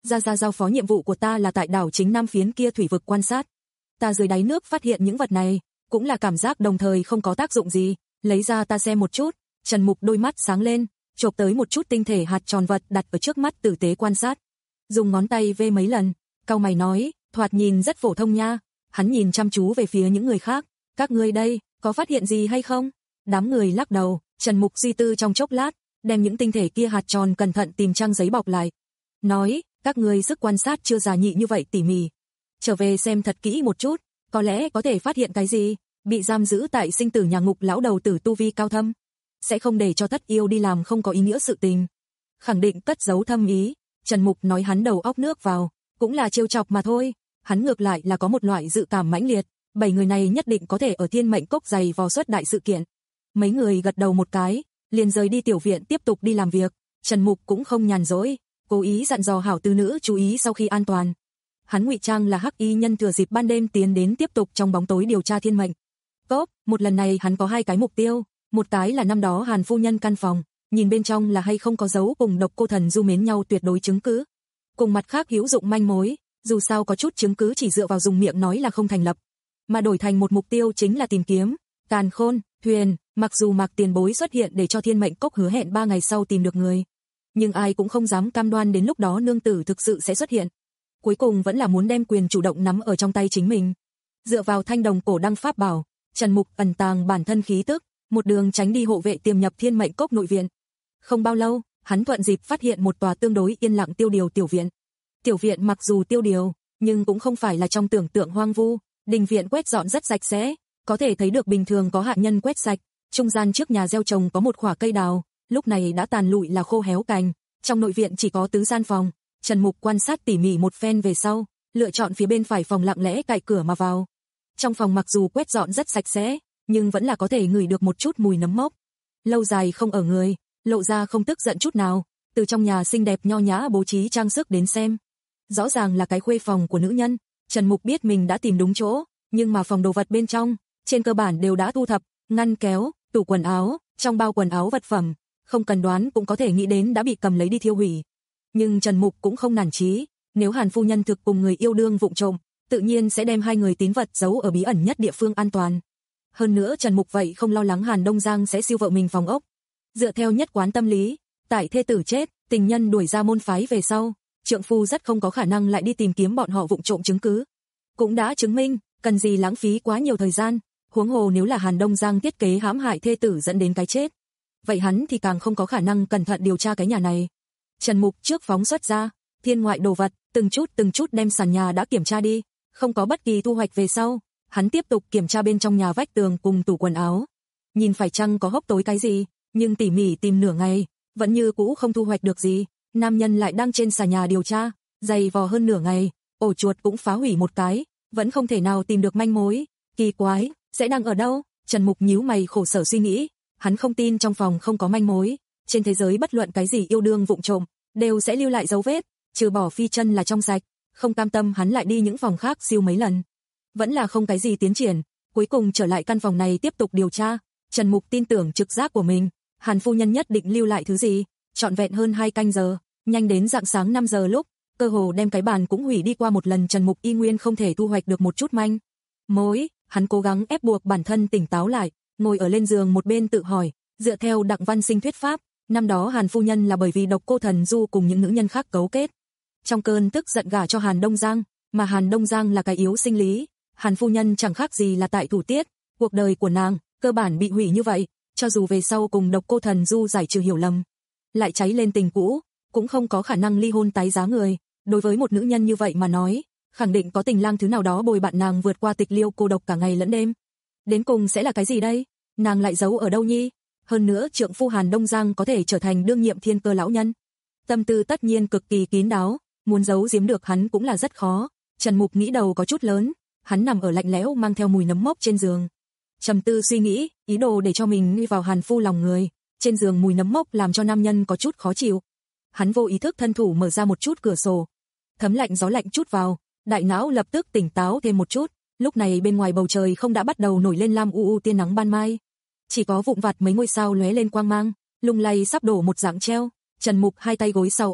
Gia Gia giao phó nhiệm vụ của ta là tại đảo chính Nam phiến kia thủy vực quan sát. Ta dưới đáy nước phát hiện những vật này, cũng là cảm giác đồng thời không có tác dụng gì, lấy ra ta xem một chút. Trần Mục đôi mắt sáng lên, chộp tới một chút tinh thể hạt tròn vật đặt ở trước mắt tử tế quan sát. Dùng ngón tay vê mấy lần, cau mày nói, thoạt nhìn rất phổ thông nha. Hắn nhìn chăm chú về phía những người khác, các ngươi đây, có phát hiện gì hay không? Đám người lắc đầu, Trần Mục suy tư trong chốc lát, đem những tinh thể kia hạt tròn cẩn thận tìm trang giấy bọc lại. Nói, các ngươi sức quan sát chưa già nhị như vậy tỉ mỉ. Trở về xem thật kỹ một chút, có lẽ có thể phát hiện cái gì. Bị giam giữ tại sinh tử nhà ngục lão đầu tử tu vi cao thâm, sẽ không để cho Thất Yêu đi làm không có ý nghĩa sự tình. Khẳng định cất giấu thâm ý. Trần Mục nói hắn đầu óc nước vào, cũng là trêu chọc mà thôi. Hắn ngược lại là có một loại dự cảm mãnh liệt, bảy người này nhất định có thể ở Thiên Mệnh Cốc giày vò suất đại sự kiện. Mấy người gật đầu một cái, liền rời đi tiểu viện tiếp tục đi làm việc. Trần Mục cũng không nhàn rỗi, cố ý dặn dò hảo tư nữ chú ý sau khi an toàn. Hắn ngụy trang là hắc y nhân thừa dịp ban đêm tiến đến tiếp tục trong bóng tối điều tra Thiên Mệnh Cốc. Một lần này hắn có hai cái mục tiêu, một cái là năm đó Hàn phu nhân căn phòng, nhìn bên trong là hay không có dấu cùng Độc Cô Thần Du mến nhau tuyệt đối chứng cứ. Cùng mặt khác hữu dụng manh mối, dù sao có chút chứng cứ chỉ dựa vào dùng miệng nói là không thành lập, mà đổi thành một mục tiêu chính là tìm kiếm Càn Khôn thuyền. Mặc dù Mạc Tiền Bối xuất hiện để cho Thiên Mệnh Cốc hứa hẹn ba ngày sau tìm được người, nhưng ai cũng không dám cam đoan đến lúc đó nương tử thực sự sẽ xuất hiện. Cuối cùng vẫn là muốn đem quyền chủ động nắm ở trong tay chính mình. Dựa vào thanh đồng cổ đăng pháp bảo, Trần Mục ẩn tàng bản thân khí tức, một đường tránh đi hộ vệ tiềm nhập Thiên Mệnh Cốc nội viện. Không bao lâu, hắn thuận dịp phát hiện một tòa tương đối yên lặng tiêu điều tiểu viện. Tiểu viện mặc dù tiêu điều, nhưng cũng không phải là trong tưởng tượng hoang vu, đình viện quét dọn rất sạch sẽ, có thể thấy được bình thường có hạ nhân quét sạch. Trung gian trước nhà gieo trồng có một khỏa cây đào, lúc này đã tàn lụi là khô héo cành. Trong nội viện chỉ có tứ gian phòng. Trần Mục quan sát tỉ mỉ một phen về sau, lựa chọn phía bên phải phòng lặng lẽ cạy cửa mà vào. Trong phòng mặc dù quét dọn rất sạch sẽ, nhưng vẫn là có thể ngửi được một chút mùi nấm mốc. Lâu dài không ở người, lộ ra không tức giận chút nào. Từ trong nhà xinh đẹp nho nhã bố trí trang sức đến xem, rõ ràng là cái khuê phòng của nữ nhân. Trần Mục biết mình đã tìm đúng chỗ, nhưng mà phòng đồ vật bên trong, trên cơ bản đều đã thu thập, ngăn kéo, tủ quần áo, trong bao quần áo vật phẩm, không cần đoán cũng có thể nghĩ đến đã bị cầm lấy đi thiêu hủy. Nhưng Trần Mục cũng không nản chí, nếu Hàn phu nhân thực cùng người yêu đương vụng trộm, tự nhiên sẽ đem hai người tín vật giấu ở bí ẩn nhất địa phương an toàn. Hơn nữa Trần Mục vậy không lo lắng Hàn Đông Giang sẽ siêu vợ mình phòng ốc. Dựa theo nhất quán tâm lý, tại thê tử chết, tình nhân đuổi ra môn phái về sau, trượng phu rất không có khả năng lại đi tìm kiếm bọn họ vụng trộm chứng cứ. Cũng đã chứng minh, cần gì lãng phí quá nhiều thời gian, huống hồ nếu là Hàn Đông Giang thiết kế hãm hại thê tử dẫn đến cái chết, vậy hắn thì càng không có khả năng cẩn thận điều tra cái nhà này. Trần Mục trước phóng xuất ra, thiên ngoại đồ vật, từng chút từng chút đem sàn nhà đã kiểm tra đi, không có bất kỳ thu hoạch về sau, hắn tiếp tục kiểm tra bên trong nhà vách tường cùng tủ quần áo. Nhìn phải chăng có hốc tối cái gì, nhưng tỉ mỉ tìm nửa ngày, vẫn như cũ không thu hoạch được gì. Nam nhân lại đang trên sàn nhà điều tra, dày vò hơn nửa ngày, ổ chuột cũng phá hủy một cái, vẫn không thể nào tìm được manh mối. Kỳ quái, sẽ đang ở đâu? Trần Mục nhíu mày khổ sở suy nghĩ, hắn không tin trong phòng không có manh mối. Trên thế giới bất luận cái gì yêu đương vụng trộm, đều sẽ lưu lại dấu vết, trừ bỏ Phi Chân là trong sạch. Không cam tâm hắn lại đi những phòng khác siêu mấy lần, vẫn là không cái gì tiến triển. Cuối cùng trở lại căn phòng này tiếp tục điều tra. Trần Mục tin tưởng trực giác của mình, Hàn phu nhân nhất định lưu lại thứ gì. Trọn vẹn hơn hai canh giờ, nhanh đến rạng sáng năm giờ lúc, cơ hồ đem cái bàn cũng hủy đi qua một lần. Trần Mục y nguyên không thể thu hoạch được một chút manh mối. Hắn cố gắng ép buộc bản thân tỉnh táo lại, ngồi ở lên giường một bên tự hỏi, dựa theo Đặng Văn Sinh thuyết pháp, năm đó Hàn phu nhân là bởi vì Độc Cô Thần Du cùng những nữ nhân khác cấu kết, trong cơn tức giận gả cho Hàn Đông Giang, mà Hàn Đông Giang là cái yếu sinh lý. Hàn phu nhân chẳng khác gì là tại thủ tiết, cuộc đời của nàng cơ bản bị hủy như vậy, cho dù về sau cùng Độc Cô Thần Du giải trừ hiểu lầm, lại cháy lên tình cũ, cũng không có khả năng ly hôn tái giá người. Đối với một nữ nhân như vậy mà nói, khẳng định có tình lang thứ nào đó bồi bạn nàng vượt qua tịch liêu cô độc cả ngày lẫn đêm. Đến cùng sẽ là cái gì đây? Nàng lại giấu ở đâu nhi? Hơn nữa trượng phu Hàn Đông Giang có thể trở thành đương nhiệm thiên cơ lão nhân, tâm tư tất nhiên cực kỳ kín đáo, muốn giấu giếm được hắn cũng là rất khó. Trần Mục nghĩ đầu có chút lớn, hắn nằm ở lạnh lẽo mang theo mùi nấm mốc trên giường, trầm tư suy nghĩ, ý đồ để cho mình đi vào Hàn phu lòng người. Trên giường mùi nấm mốc làm cho nam nhân có chút khó chịu. Hắn vô ý thức thân thủ mở ra một chút cửa sổ, thấm lạnh gió lạnh chút vào, đại não lập tức tỉnh táo thêm một chút. Lúc này bên ngoài bầu trời không đã bắt đầu nổi lên lam u u tia nắng ban mai, chỉ có vụn vặt mấy ngôi sao lóe lên quang mang, lung lay sắp đổ một dạng treo. Trần Mục hai tay gối sau ót,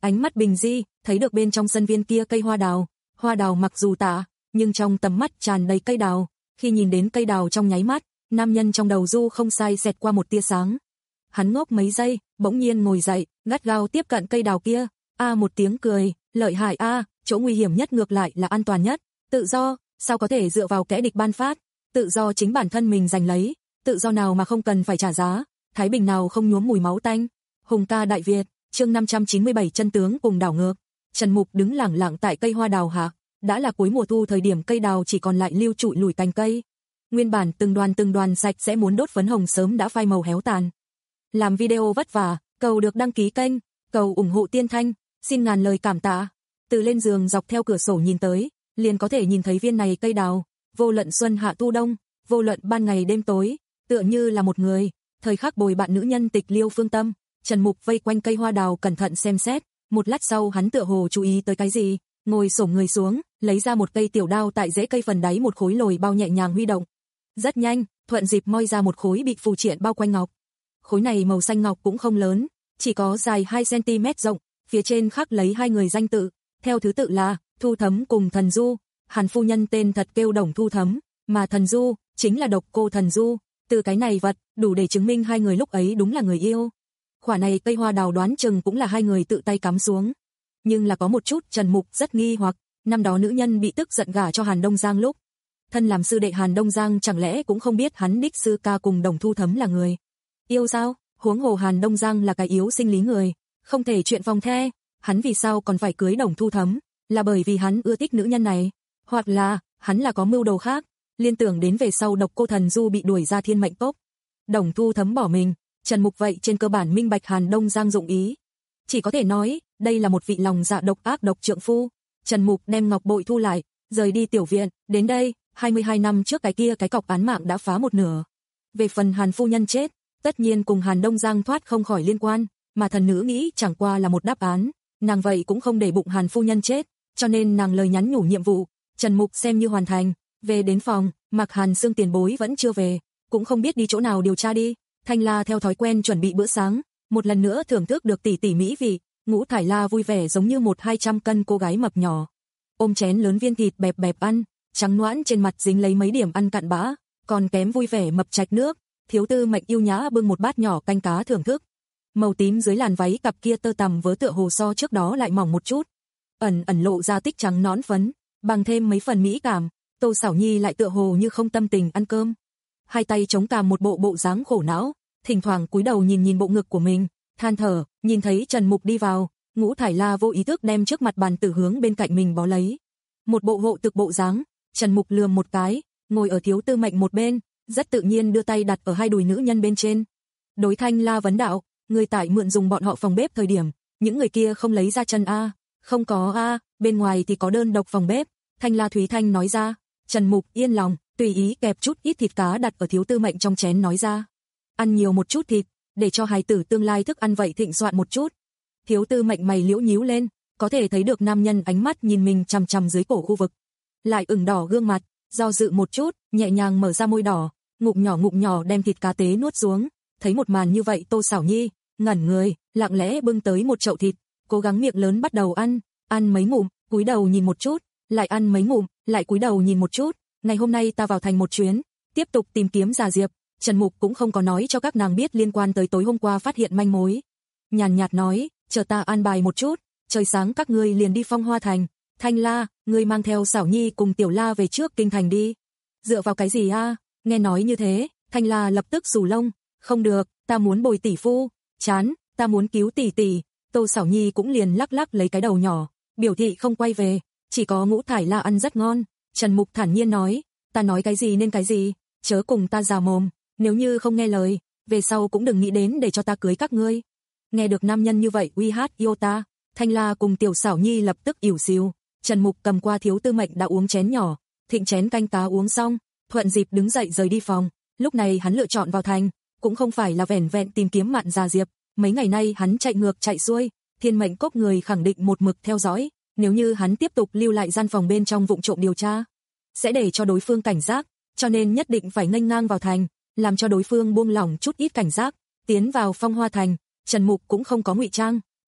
ánh mắt bình di, thấy được bên trong sân viên kia cây hoa đào, hoa đào mặc dù tả, nhưng trong tầm mắt tràn đầy cây đào, khi nhìn đến cây đào trong nháy mắt, nam nhân trong đầu Du không sai xẹt qua một tia sáng. Hắn ngốc mấy giây, bỗng nhiên ngồi dậy, gắt gao tiếp cận cây đào kia, a một tiếng cười, lợi hại a, chỗ nguy hiểm nhất ngược lại là an toàn nhất, tự do, sao có thể dựa vào kẻ địch ban phát, tự do chính bản thân mình giành lấy, tự do nào mà không cần phải trả giá, thái bình nào không nhuốm mùi máu tanh. Hùng ca Đại Việt, chương năm trăm chín mươi bảy chân tướng cùng đảo ngược. Trần Mục đứng lẳng lặng tại cây hoa đào hạ, đã là cuối mùa thu thời điểm cây đào chỉ còn lại lưu trụi lùi cành cây. Nguyên bản từng đoàn từng đoàn sạch sẽ muốn đốt phấn hồng sớm đã phai màu héo tàn. Làm video vất vả, cầu được đăng ký kênh, cầu ủng hộ Tiên Thanh, xin ngàn lời cảm tạ. Từ lên giường dọc theo cửa sổ nhìn tới, liền có thể nhìn thấy viên này cây đào, vô luận xuân hạ thu đông, vô luận ban ngày đêm tối, tựa như là một người, thời khắc bồi bạn nữ nhân tịch liêu phương tâm. Trần Mục vây quanh cây hoa đào cẩn thận xem xét, một lát sau hắn tựa hồ chú ý tới cái gì, ngồi xổm người xuống, lấy ra một cây tiểu đao tại rễ cây phần đáy một khối lồi bao nhẹ nhàng huy động. Rất nhanh, thuận dịp moi ra một khối bị phù triện bao quanh ngọc. Khối này màu xanh ngọc cũng không lớn, chỉ có dài hai xăng ti mét rộng, phía trên khắc lấy hai người danh tự, theo thứ tự là Thu Thấm cùng Thần Du. Hàn phu nhân tên thật kêu Đồng Thu Thấm, mà Thần Du chính là độc cô Thần Du. Từ cái này vật, đủ để chứng minh hai người lúc ấy đúng là người yêu. Khỏa này cây hoa đào đoán chừng cũng là hai người tự tay cắm xuống. Nhưng là có một chút Trần Mục rất nghi hoặc, năm đó nữ nhân bị tức giận gả cho Hàn Đông Giang lúc, thân làm sư đệ Hàn Đông Giang chẳng lẽ cũng không biết hắn đích sư ca cùng Đồng Thu Thấm là người yêu sao? Huống hồ Hàn Đông Giang là cái yếu sinh lý người, không thể chuyện vòng the, hắn vì sao còn phải cưới Đồng Thu Thấm, là bởi vì hắn ưa thích nữ nhân này, hoặc là hắn là có mưu đồ khác. Liên tưởng đến về sau độc cô Thần Du bị đuổi ra Thiên Mệnh Cốc, Đồng Thu Thấm bỏ mình, Trần Mục vậy trên cơ bản minh bạch Hàn Đông Giang dụng ý. Chỉ có thể nói, đây là một vị lòng dạ độc ác độc trượng phu. Trần Mục đem ngọc bội thu lại, rời đi tiểu viện, đến đây, hai mươi hai năm trước cái kia cái cọc án mạng đã phá một nửa. Về phần Hàn phu nhân chết, tất nhiên cùng Hàn Đông Giang thoát không khỏi liên quan, mà thần nữ nghĩ chẳng qua là một đáp án, nàng vậy cũng không để bụng Hàn phu nhân chết, cho nên nàng lời nhắn nhủ nhiệm vụ, Trần Mục xem như hoàn thành. Về đến phòng, Mạc Hàn Sương tiền bối vẫn chưa về, cũng không biết đi chỗ nào điều tra đi. Thanh La theo thói quen chuẩn bị bữa sáng, một lần nữa thưởng thức được tỉ tỉ mỹ vị, Ngũ Thải La vui vẻ giống như một hai trăm cân cô gái mập nhỏ, ôm chén lớn viên thịt bẹp bẹp ăn, trắng noãn trên mặt dính lấy mấy điểm ăn cạn bã, còn kém vui vẻ mập trạch nước. Thiếu Tư Mệnh yêu nhã bưng một bát nhỏ canh cá thưởng thức, màu tím dưới làn váy cặp kia tơ tằm vớ tựa hồ so trước đó lại mỏng một chút, ẩn ẩn lộ ra tích trắng nõn phấn, bằng thêm mấy phần mỹ cảm. Tô Sảo Nhi lại tựa hồ như không tâm tình ăn cơm, hai tay chống cằm một bộ bộ dáng khổ não, thỉnh thoảng cúi đầu nhìn nhìn bộ ngực của mình, than thở. Nhìn thấy Trần Mục đi vào, Ngũ Thải La vô ý thức đem trước mặt bàn tử hướng bên cạnh mình bó lấy, một bộ hộ thực bộ dáng. Trần Mục lườm một cái, ngồi ở Thiếu Tư Mệnh một bên, rất tự nhiên đưa tay đặt ở hai đùi nữ nhân bên trên. Đối Thanh La vấn đạo, người tại mượn dùng bọn họ phòng bếp thời điểm, những người kia không lấy ra chân a? Không có a, bên ngoài thì có đơn độc phòng bếp. Thanh La Thúy Thanh nói ra. Trần Mục yên lòng, tùy ý kẹp chút ít thịt cá đặt ở Thiếu Tư Mệnh trong chén nói ra, ăn nhiều một chút thịt, để cho hài tử tương lai thức ăn vậy thịnh soạn một chút. Thiếu Tư Mệnh mày liễu nhíu lên, có thể thấy được nam nhân ánh mắt nhìn mình chằm chằm dưới cổ khu vực, lại ửng đỏ gương mặt, do dự một chút, nhẹ nhàng mở ra môi đỏ, ngụm nhỏ ngụm nhỏ đem thịt cá tế nuốt xuống. Thấy một màn như vậy, Tô Sảo Nhi ngẩn người, lặng lẽ bưng tới một chậu thịt, cố gắng miệng lớn bắt đầu ăn, ăn mấy ngụm, cúi đầu nhìn một chút, lại ăn mấy ngụm, lại cúi đầu nhìn một chút. Ngày hôm nay ta vào thành một chuyến, tiếp tục tìm kiếm Già Diệp. Trần Mục cũng không có nói cho các nàng biết liên quan tới tối hôm qua phát hiện manh mối, nhàn nhạt nói, chờ ta an bài một chút, trời sáng các ngươi liền đi Phong Hoa Thành. Thanh La, ngươi mang theo Sảo Nhi cùng Tiểu La về trước kinh thành đi. Dựa vào cái gì a? Nghe nói như thế, Thanh La lập tức rủ lông, không được, ta muốn bồi tỷ phu, chán, ta muốn cứu tỷ tỷ. Tô Sảo Nhi cũng liền lắc lắc lấy cái đầu nhỏ, biểu thị không quay về, chỉ có Ngũ Thải La ăn rất ngon. Trần Mục thản nhiên nói, ta nói cái gì nên cái gì, chớ cùng ta già mồm, nếu như không nghe lời, về sau cũng đừng nghĩ đến để cho ta cưới các ngươi. Nghe được nam nhân như vậy uy hát yêu ta, Thanh La cùng Tiểu Sảo Nhi lập tức ỉu xìu. Trần Mục cầm qua Thiếu Tư Mệnh đã uống chén nhỏ, thịnh chén canh cá uống xong, thuận dịp đứng dậy rời đi phòng. Lúc này hắn lựa chọn vào thành, cũng không phải là vẻn vẹn tìm kiếm Mạn Già Diệp, mấy ngày nay hắn chạy ngược chạy xuôi, Thiên Mệnh Cốc người khẳng định một mực theo dõi, nếu như hắn tiếp tục lưu lại gian phòng bên trong vụng trộm điều tra, sẽ để cho đối phương cảnh giác, cho nên nhất định phải nghênh ngang vào thành, làm cho đối phương buông lỏng chút ít cảnh giác. Tiến vào Phong Hoa Thành, Trần Mục cũng không có ngụy trang,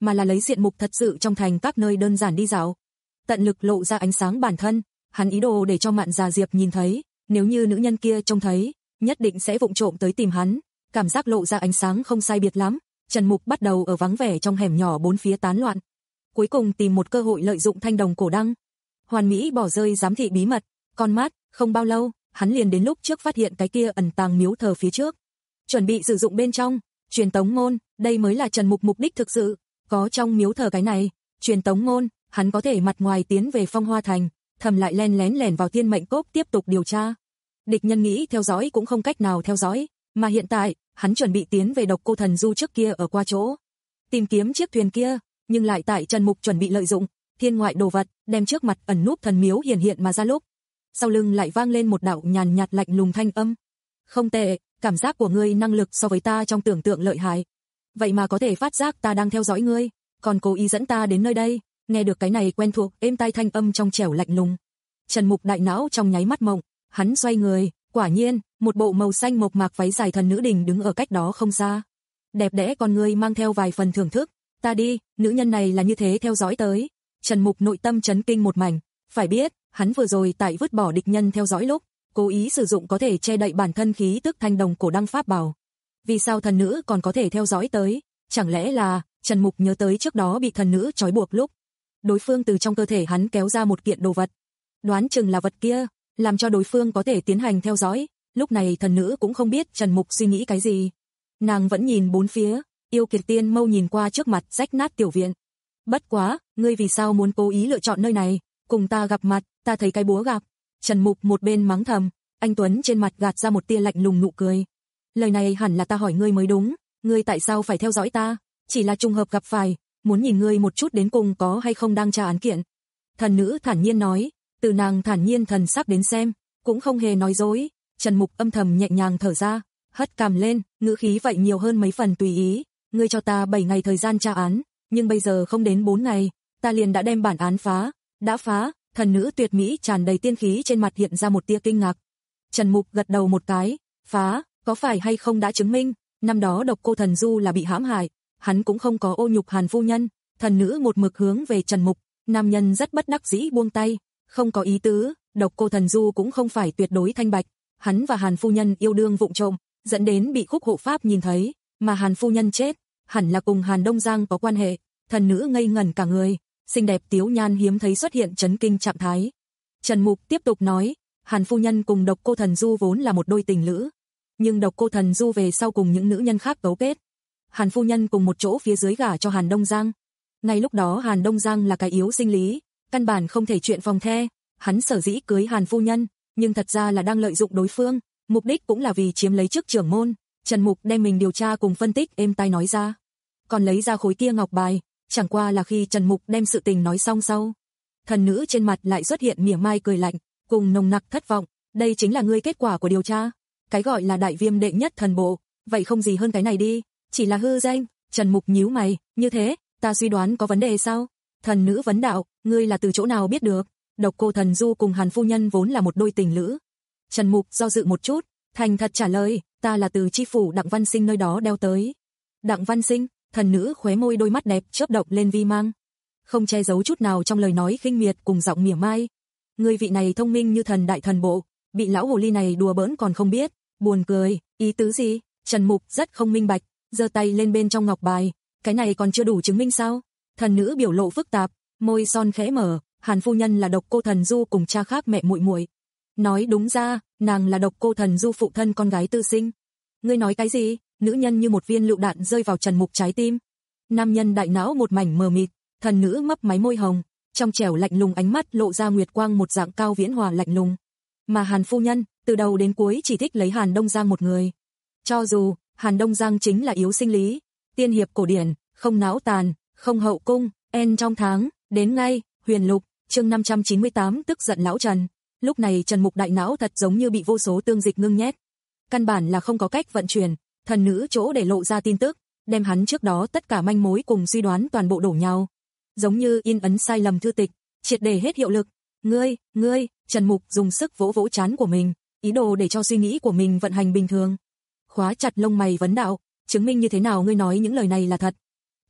mà là lấy diện mục thật sự trong thành các nơi đơn giản đi dạo. Tận lực lộ ra ánh sáng bản thân, hắn ý đồ để cho Mạn Già Diệp nhìn thấy, nếu như nữ nhân kia trông thấy, nhất định sẽ vụng trộm tới tìm hắn, cảm giác lộ ra ánh sáng không sai biệt lắm. Trần Mục bắt đầu ở vắng vẻ trong hẻm nhỏ bốn phía tán loạn, cuối cùng tìm một cơ hội lợi dụng thanh đồng cổ đăng, hoàn mỹ bỏ rơi giám thị bí mật, con mắt, không bao lâu, hắn liền đến lúc trước phát hiện cái kia ẩn tàng miếu thờ phía trước, chuẩn bị sử dụng bên trong, truyền tống môn, đây mới là Trần Mục mục đích thực sự, có trong miếu thờ cái này, truyền tống môn, hắn có thể mặt ngoài tiến về Phong Hoa Thành, thầm lại len lén lẻn vào Thiên Mệnh Cốc tiếp tục điều tra. Địch nhân nghĩ theo dõi cũng không cách nào theo dõi, mà hiện tại, hắn chuẩn bị tiến về Độc Cô Thần Du trước kia ở qua chỗ, tìm kiếm chiếc thuyền kia, nhưng lại tại Trần Mục chuẩn bị lợi dụng thiên ngoại đồ vật, đem trước mặt ẩn núp thần miếu hiển hiện mà ra lúc, sau lưng lại vang lên một đạo nhàn nhạt lạnh lùng thanh âm. Không tệ, cảm giác của ngươi năng lực so với ta trong tưởng tượng lợi hại. Vậy mà có thể phát giác ta đang theo dõi ngươi, còn cố ý dẫn ta đến nơi đây. Nghe được cái này quen thuộc, êm tai thanh âm trong trẻo lạnh lùng. Trần Mục đại não trong nháy mắt mộng, hắn xoay người, quả nhiên, một bộ màu xanh mộc mạc váy dài thần nữ đình đứng ở cách đó không xa. Đẹp đẽ con ngươi mang theo vài phần thưởng thức, ta đi, nữ nhân này là như thế theo dõi tới. Trần Mục nội tâm chấn kinh một mảnh, phải biết, hắn vừa rồi tại vứt bỏ địch nhân theo dõi lúc, cố ý sử dụng có thể che đậy bản thân khí tức thanh đồng cổ đăng pháp bảo. Vì sao thần nữ còn có thể theo dõi tới? Chẳng lẽ là, Trần Mục nhớ tới trước đó bị thần nữ trói buộc lúc, đối phương từ trong cơ thể hắn kéo ra một kiện đồ vật. Đoán chừng là vật kia, làm cho đối phương có thể tiến hành theo dõi. Lúc này thần nữ cũng không biết Trần Mục suy nghĩ cái gì. Nàng vẫn nhìn bốn phía, yêu kiệt tiên mâu nhìn qua trước mặt rách nát tiểu viện. Bất quá, ngươi vì sao muốn cố ý lựa chọn nơi này, cùng ta gặp mặt, ta thấy cái búa gặp. Trần Mục một bên mắng thầm, anh Tuấn trên mặt gạt ra một tia lạnh lùng nụ cười. Lời này hẳn là ta hỏi ngươi mới đúng, ngươi tại sao phải theo dõi ta, chỉ là trùng hợp gặp phải, muốn nhìn ngươi một chút đến cùng có hay không đang tra án kiện. Thần nữ thản nhiên nói, từ nàng thản nhiên thần sắc đến xem, cũng không hề nói dối. Trần Mục âm thầm nhẹ nhàng thở ra, hất cằm lên, ngữ khí vậy nhiều hơn mấy phần tùy ý, ngươi cho ta bảy ngày thời gian tra án, nhưng bây giờ không đến bốn ngày, ta liền đã đem bản án phá, đã phá. Thần nữ tuyệt mỹ tràn đầy tiên khí trên mặt hiện ra một tia kinh ngạc. Trần Mục gật đầu một cái, phá, có phải hay không đã chứng minh, năm đó Độc Cô Thần Du là bị hãm hại, hắn cũng không có ô nhục Hàn phu nhân. Thần nữ một mực hướng về Trần Mục, nam nhân rất bất đắc dĩ buông tay, không có ý tứ, Độc Cô Thần Du cũng không phải tuyệt đối thanh bạch, hắn và Hàn phu nhân yêu đương vụng trộm, dẫn đến bị Khúc hộ pháp nhìn thấy, mà Hàn phu nhân chết, hẳn là cùng Hàn Đông Giang có quan hệ. Thần nữ ngây ngẩn cả người, xinh đẹp tiếu nhan hiếm thấy xuất hiện chấn kinh trạng thái. Trần Mục tiếp tục nói, Hàn phu nhân cùng Độc Cô Thần Du vốn là một đôi tình lữ, nhưng Độc Cô Thần Du về sau cùng những nữ nhân khác cấu kết, Hàn phu nhân cùng một chỗ phía dưới gả cho Hàn Đông Giang. Ngay lúc đó Hàn Đông Giang là cái yếu sinh lý, căn bản không thể chuyện phòng the, hắn sở dĩ cưới Hàn phu nhân, nhưng thật ra là đang lợi dụng đối phương, mục đích cũng là vì chiếm lấy chức trưởng môn. Trần Mục đem mình điều tra cùng phân tích êm tai nói ra, còn lấy ra khối kia ngọc bài. Chẳng qua là khi Trần Mục đem sự tình nói xong sau, thần nữ trên mặt lại xuất hiện mỉa mai cười lạnh, cùng nồng nặc thất vọng, đây chính là ngươi kết quả của điều tra. Cái gọi là đại viêm đệ nhất thần bộ, vậy không gì hơn cái này đi, chỉ là hư danh. Trần Mục nhíu mày, như thế, ta suy đoán có vấn đề sao? Thần nữ vấn đạo, ngươi là từ chỗ nào biết được? Độc Cô Thần Du cùng Hàn phu nhân vốn là một đôi tình lữ. Trần Mục do dự một chút, thành thật trả lời, ta là từ chi phủ Đặng Văn Sinh nơi đó đeo tới. Đặng Văn Sinh? Thần nữ khóe môi đôi mắt đẹp chớp động lên vi mang, không che giấu chút nào trong lời nói khinh miệt cùng giọng mỉa mai. Người vị này thông minh như thần đại thần bộ, bị lão hồ ly này đùa bỡn còn không biết, buồn cười, ý tứ gì? Trần Mục rất không minh bạch, giơ tay lên bên trong ngọc bài, cái này còn chưa đủ chứng minh sao? Thần nữ biểu lộ phức tạp, môi son khẽ mở, Hàn phu nhân là Độc Cô Thần Du cùng cha khác mẹ muội muội. Nói đúng ra, nàng là Độc Cô Thần Du phụ thân con gái tư sinh. Ngươi nói cái gì? Nữ nhân như một viên lựu đạn rơi vào Trần Mục trái tim. Nam nhân đại não một mảnh mờ mịt, thần nữ mấp máy môi hồng, trong trẻo lạnh lùng ánh mắt lộ ra nguyệt quang một dạng cao viễn hòa lạnh lùng. Mà Hàn phu nhân, từ đầu đến cuối chỉ thích lấy Hàn Đông Giang một người. Cho dù, Hàn Đông Giang chính là yếu sinh lý, tiên hiệp cổ điển, không não tàn, không hậu cung, en trong tháng, đến ngay, huyền lục, chương năm trăm chín mươi tám tức giận lão Trần. Lúc này Trần Mục đại não thật giống như bị vô số tương dịch ngưng nhét. Căn bản là không có cách vận chuyển. Thần nữ chỗ để lộ ra tin tức, đem hắn trước đó tất cả manh mối cùng suy đoán toàn bộ đổ nhau, giống như in ấn sai lầm thư tịch, triệt để hết hiệu lực. Ngươi, ngươi, Trần Mục dùng sức vỗ vỗ trán của mình, ý đồ để cho suy nghĩ của mình vận hành bình thường. Khóa chặt lông mày vấn đạo, chứng minh như thế nào ngươi nói những lời này là thật?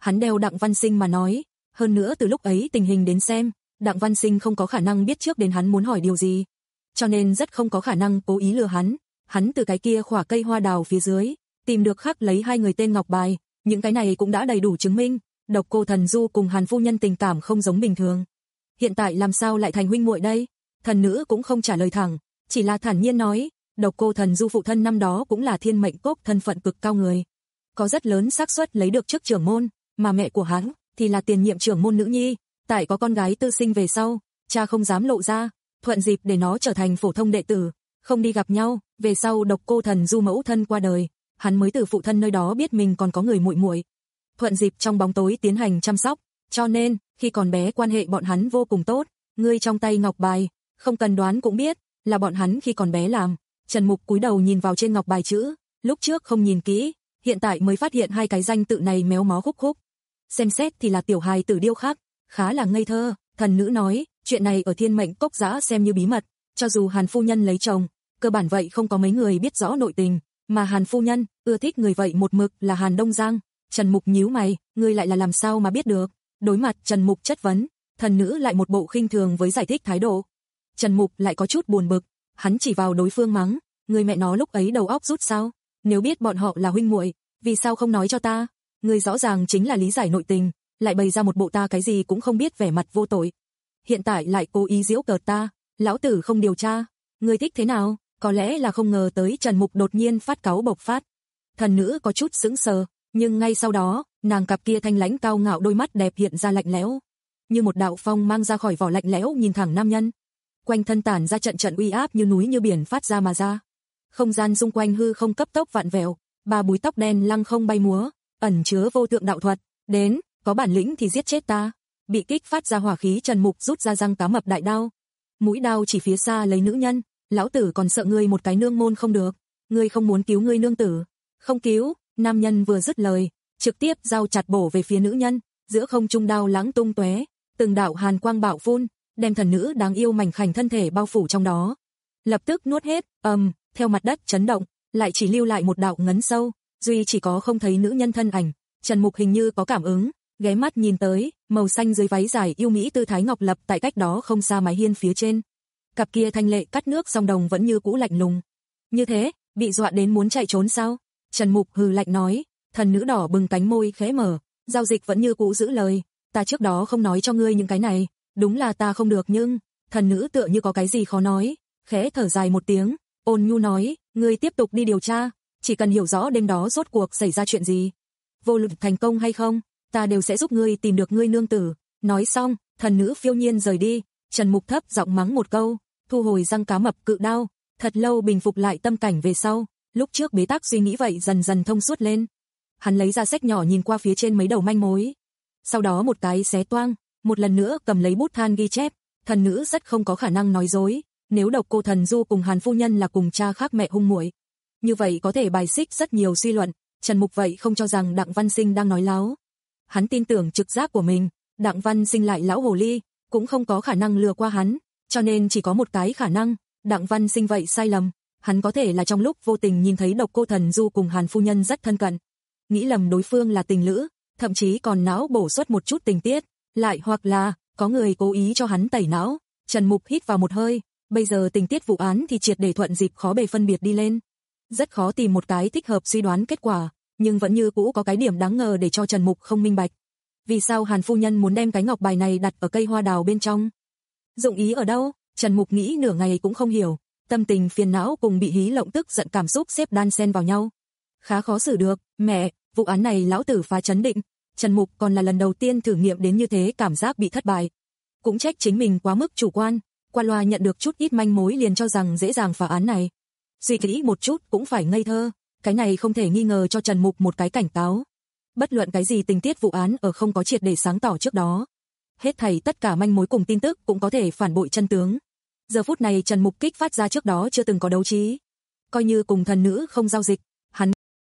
hắn đeo Đặng Văn Sinh mà nói, hơn nữa từ lúc ấy tình hình đến xem, Đặng Văn Sinh không có khả năng biết trước đến hắn muốn hỏi điều gì, cho nên rất không có khả năng cố ý lừa hắn. Hắn từ cái kia khỏa cây hoa đào phía dưới tìm được khắc lấy hai người tên ngọc bài, những cái này cũng đã đầy đủ chứng minh Độc Cô Thần Du cùng Hàn phu nhân tình cảm không giống bình thường. Hiện tại làm sao lại thành huynh muội đây? Thần nữ cũng không trả lời thẳng, chỉ là thản nhiên nói, Độc Cô Thần Du phụ thân năm đó cũng là thiên mệnh cốc thân phận cực cao người, có rất lớn xác suất lấy được chức trưởng môn, mà mẹ của hắn thì là tiền nhiệm trưởng môn nữ nhi, tại có con gái tư sinh về sau, cha không dám lộ ra, thuận dịp để nó trở thành phổ thông đệ tử, không đi gặp nhau, về sau Độc Cô Thần Du mẫu thân qua đời, hắn mới từ phụ thân nơi đó biết mình còn có người muội muội, thuận dịp trong bóng tối tiến hành chăm sóc, cho nên khi còn bé quan hệ bọn hắn vô cùng tốt. Ngươi trong tay ngọc bài, không cần đoán cũng biết là bọn hắn khi còn bé làm. Trần Mục cúi đầu nhìn vào trên ngọc bài chữ, lúc trước không nhìn kỹ, hiện tại mới phát hiện hai cái danh tự này méo mó khúc khúc. Xem xét thì là tiểu hài tử điêu khắc, khá là ngây thơ. Thần nữ nói, chuyện này ở Thiên Mệnh Cốc giã xem như bí mật, cho dù Hàn phu nhân lấy chồng, cơ bản vậy không có mấy người biết rõ nội tình, mà Hàn phu nhân ưa thích người vậy một mực là Hàn Đông Giang. Trần Mục nhíu mày, ngươi lại là làm sao mà biết được? Đối mặt Trần Mục chất vấn, thần nữ lại một bộ khinh thường với giải thích thái độ. Trần Mục lại có chút buồn bực, hắn chỉ vào đối phương mắng, người mẹ nó lúc ấy đầu óc rút sao? Nếu biết bọn họ là huynh muội, vì sao không nói cho ta? Ngươi rõ ràng chính là lý giải nội tình, lại bày ra một bộ ta cái gì cũng không biết vẻ mặt vô tội. Hiện tại lại cố ý giễu cợt ta, lão tử không điều tra, ngươi thích thế nào? Có lẽ là không ngờ tới Trần Mục đột nhiên phát cáu bộc phát. Thần nữ có chút sững sờ, nhưng ngay sau đó, nàng cặp kia thanh lãnh cao ngạo đôi mắt đẹp hiện ra lạnh lẽo, như một đạo phong mang ra khỏi vỏ lạnh lẽo nhìn thẳng nam nhân. Quanh thân tản ra trận trận uy áp như núi như biển phát ra mà ra. Không gian xung quanh hư không cấp tốc vặn vẹo, ba búi tóc đen lăng không bay múa, ẩn chứa vô thượng đạo thuật, đến, có bản lĩnh thì giết chết ta. Bị kích phát ra hỏa khí, Trần Mục rút ra răng cá mập đại đao, mũi đao chỉ phía xa lấy nữ nhân, lão tử còn sợ ngươi một cái nương môn không được, ngươi không muốn cứu ngươi nương tử, không cứu. Nam nhân vừa dứt lời, trực tiếp dao chặt bổ về phía nữ nhân, giữa không trung đao lãng tung tóe, từng đạo hàn quang bạo phun, đem thần nữ đáng yêu mảnh khảnh thân thể bao phủ trong đó. Lập tức nuốt hết, ầm, um, theo mặt đất chấn động, lại chỉ lưu lại một đạo ngấn sâu, duy chỉ có không thấy nữ nhân thân ảnh. Trần Mục hình như có cảm ứng, ghé mắt nhìn tới, màu xanh dưới váy dài yêu mỹ tư thái ngọc lập tại cách đó không xa mái hiên phía trên. Cặp kia thanh lệ cắt nước song đồng vẫn như cũ lạnh lùng. Như thế, bị dọa đến muốn chạy trốn sao? Trần Mục hừ lạnh nói. Thần nữ đỏ bừng cánh môi khẽ mở, giao dịch vẫn như cũ giữ lời, ta trước đó không nói cho ngươi những cái này, đúng là ta không được nhưng, thần nữ tựa như có cái gì khó nói, khẽ thở dài một tiếng, ôn nhu nói, ngươi tiếp tục đi điều tra, chỉ cần hiểu rõ đêm đó rốt cuộc xảy ra chuyện gì, vô luận thành công hay không, ta đều sẽ giúp ngươi tìm được ngươi nương tử. Nói xong, thần nữ phiêu nhiên rời đi. Trần Mục thấp giọng mắng một câu, thu hồi răng cá mập cự đao, thật lâu bình phục lại tâm cảnh về sau, lúc trước bế tắc suy nghĩ vậy dần dần thông suốt lên. Hắn lấy ra sách nhỏ nhìn qua phía trên mấy đầu manh mối, sau đó một cái xé toang, một lần nữa cầm lấy bút than ghi chép. Thần nữ rất không có khả năng nói dối, nếu Độc Cô Thần Du cùng Hàn phu nhân là cùng cha khác mẹ hung muội, như vậy có thể bài xích rất nhiều suy luận. Trần Mục vậy không cho rằng Đặng Văn Sinh đang nói láo, hắn tin tưởng trực giác của mình. Đặng Văn Sinh lại lão hồ ly, cũng không có khả năng lừa qua hắn, cho nên chỉ có một cái khả năng, Đặng Văn Sinh vậy sai lầm, hắn có thể là trong lúc vô tình nhìn thấy Độc Cô Thần Du cùng Hàn phu nhân rất thân cận, nghĩ lầm đối phương là tình lữ, thậm chí còn não bổ xuất một chút tình tiết, lại hoặc là có người cố ý cho hắn tẩy não. Trần Mục hít vào một hơi, bây giờ tình tiết vụ án thì triệt để thuận dịp khó bề phân biệt đi lên, rất khó tìm một cái thích hợp suy đoán kết quả, nhưng vẫn như cũ có cái điểm đáng ngờ để cho Trần Mục không minh bạch. Vì sao Hàn phu nhân muốn đem cái ngọc bài này đặt ở cây hoa đào bên trong? Dụng ý ở đâu? Trần Mục nghĩ nửa ngày cũng không hiểu, tâm tình phiền não cùng bị hí lộng tức giận cảm xúc xếp đan xen vào nhau. Khá khó xử được, mẹ, vụ án này lão tử phá chấn định. Trần Mục còn là lần đầu tiên thử nghiệm đến như thế cảm giác bị thất bại. Cũng trách chính mình quá mức chủ quan, qua loa nhận được chút ít manh mối liền cho rằng dễ dàng phá án này. Suy nghĩ một chút cũng phải ngây thơ, cái này không thể nghi ngờ cho Trần Mục một cái cảnh cáo. Bất luận cái gì tình tiết vụ án ở không có triệt để sáng tỏ trước đó, hết thảy tất cả manh mối cùng tin tức cũng có thể phản bội chân tướng. Giờ phút này Trần Mục kích phát ra trước đó chưa từng có đấu trí, coi như cùng thần nữ không giao dịch, hắn.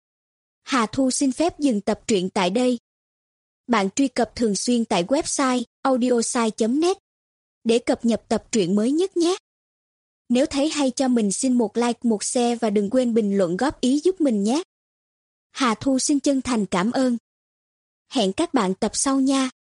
Hà Thu xin phép dừng tập truyện tại đây. Bạn truy cập thường xuyên tại website audiosai chấm net để cập nhật tập truyện mới nhất nhé. Nếu thấy hay cho mình xin một like, một share và đừng quên bình luận góp ý giúp mình nhé. Hà Thu xin chân thành cảm ơn. Hẹn các bạn tập sau nha.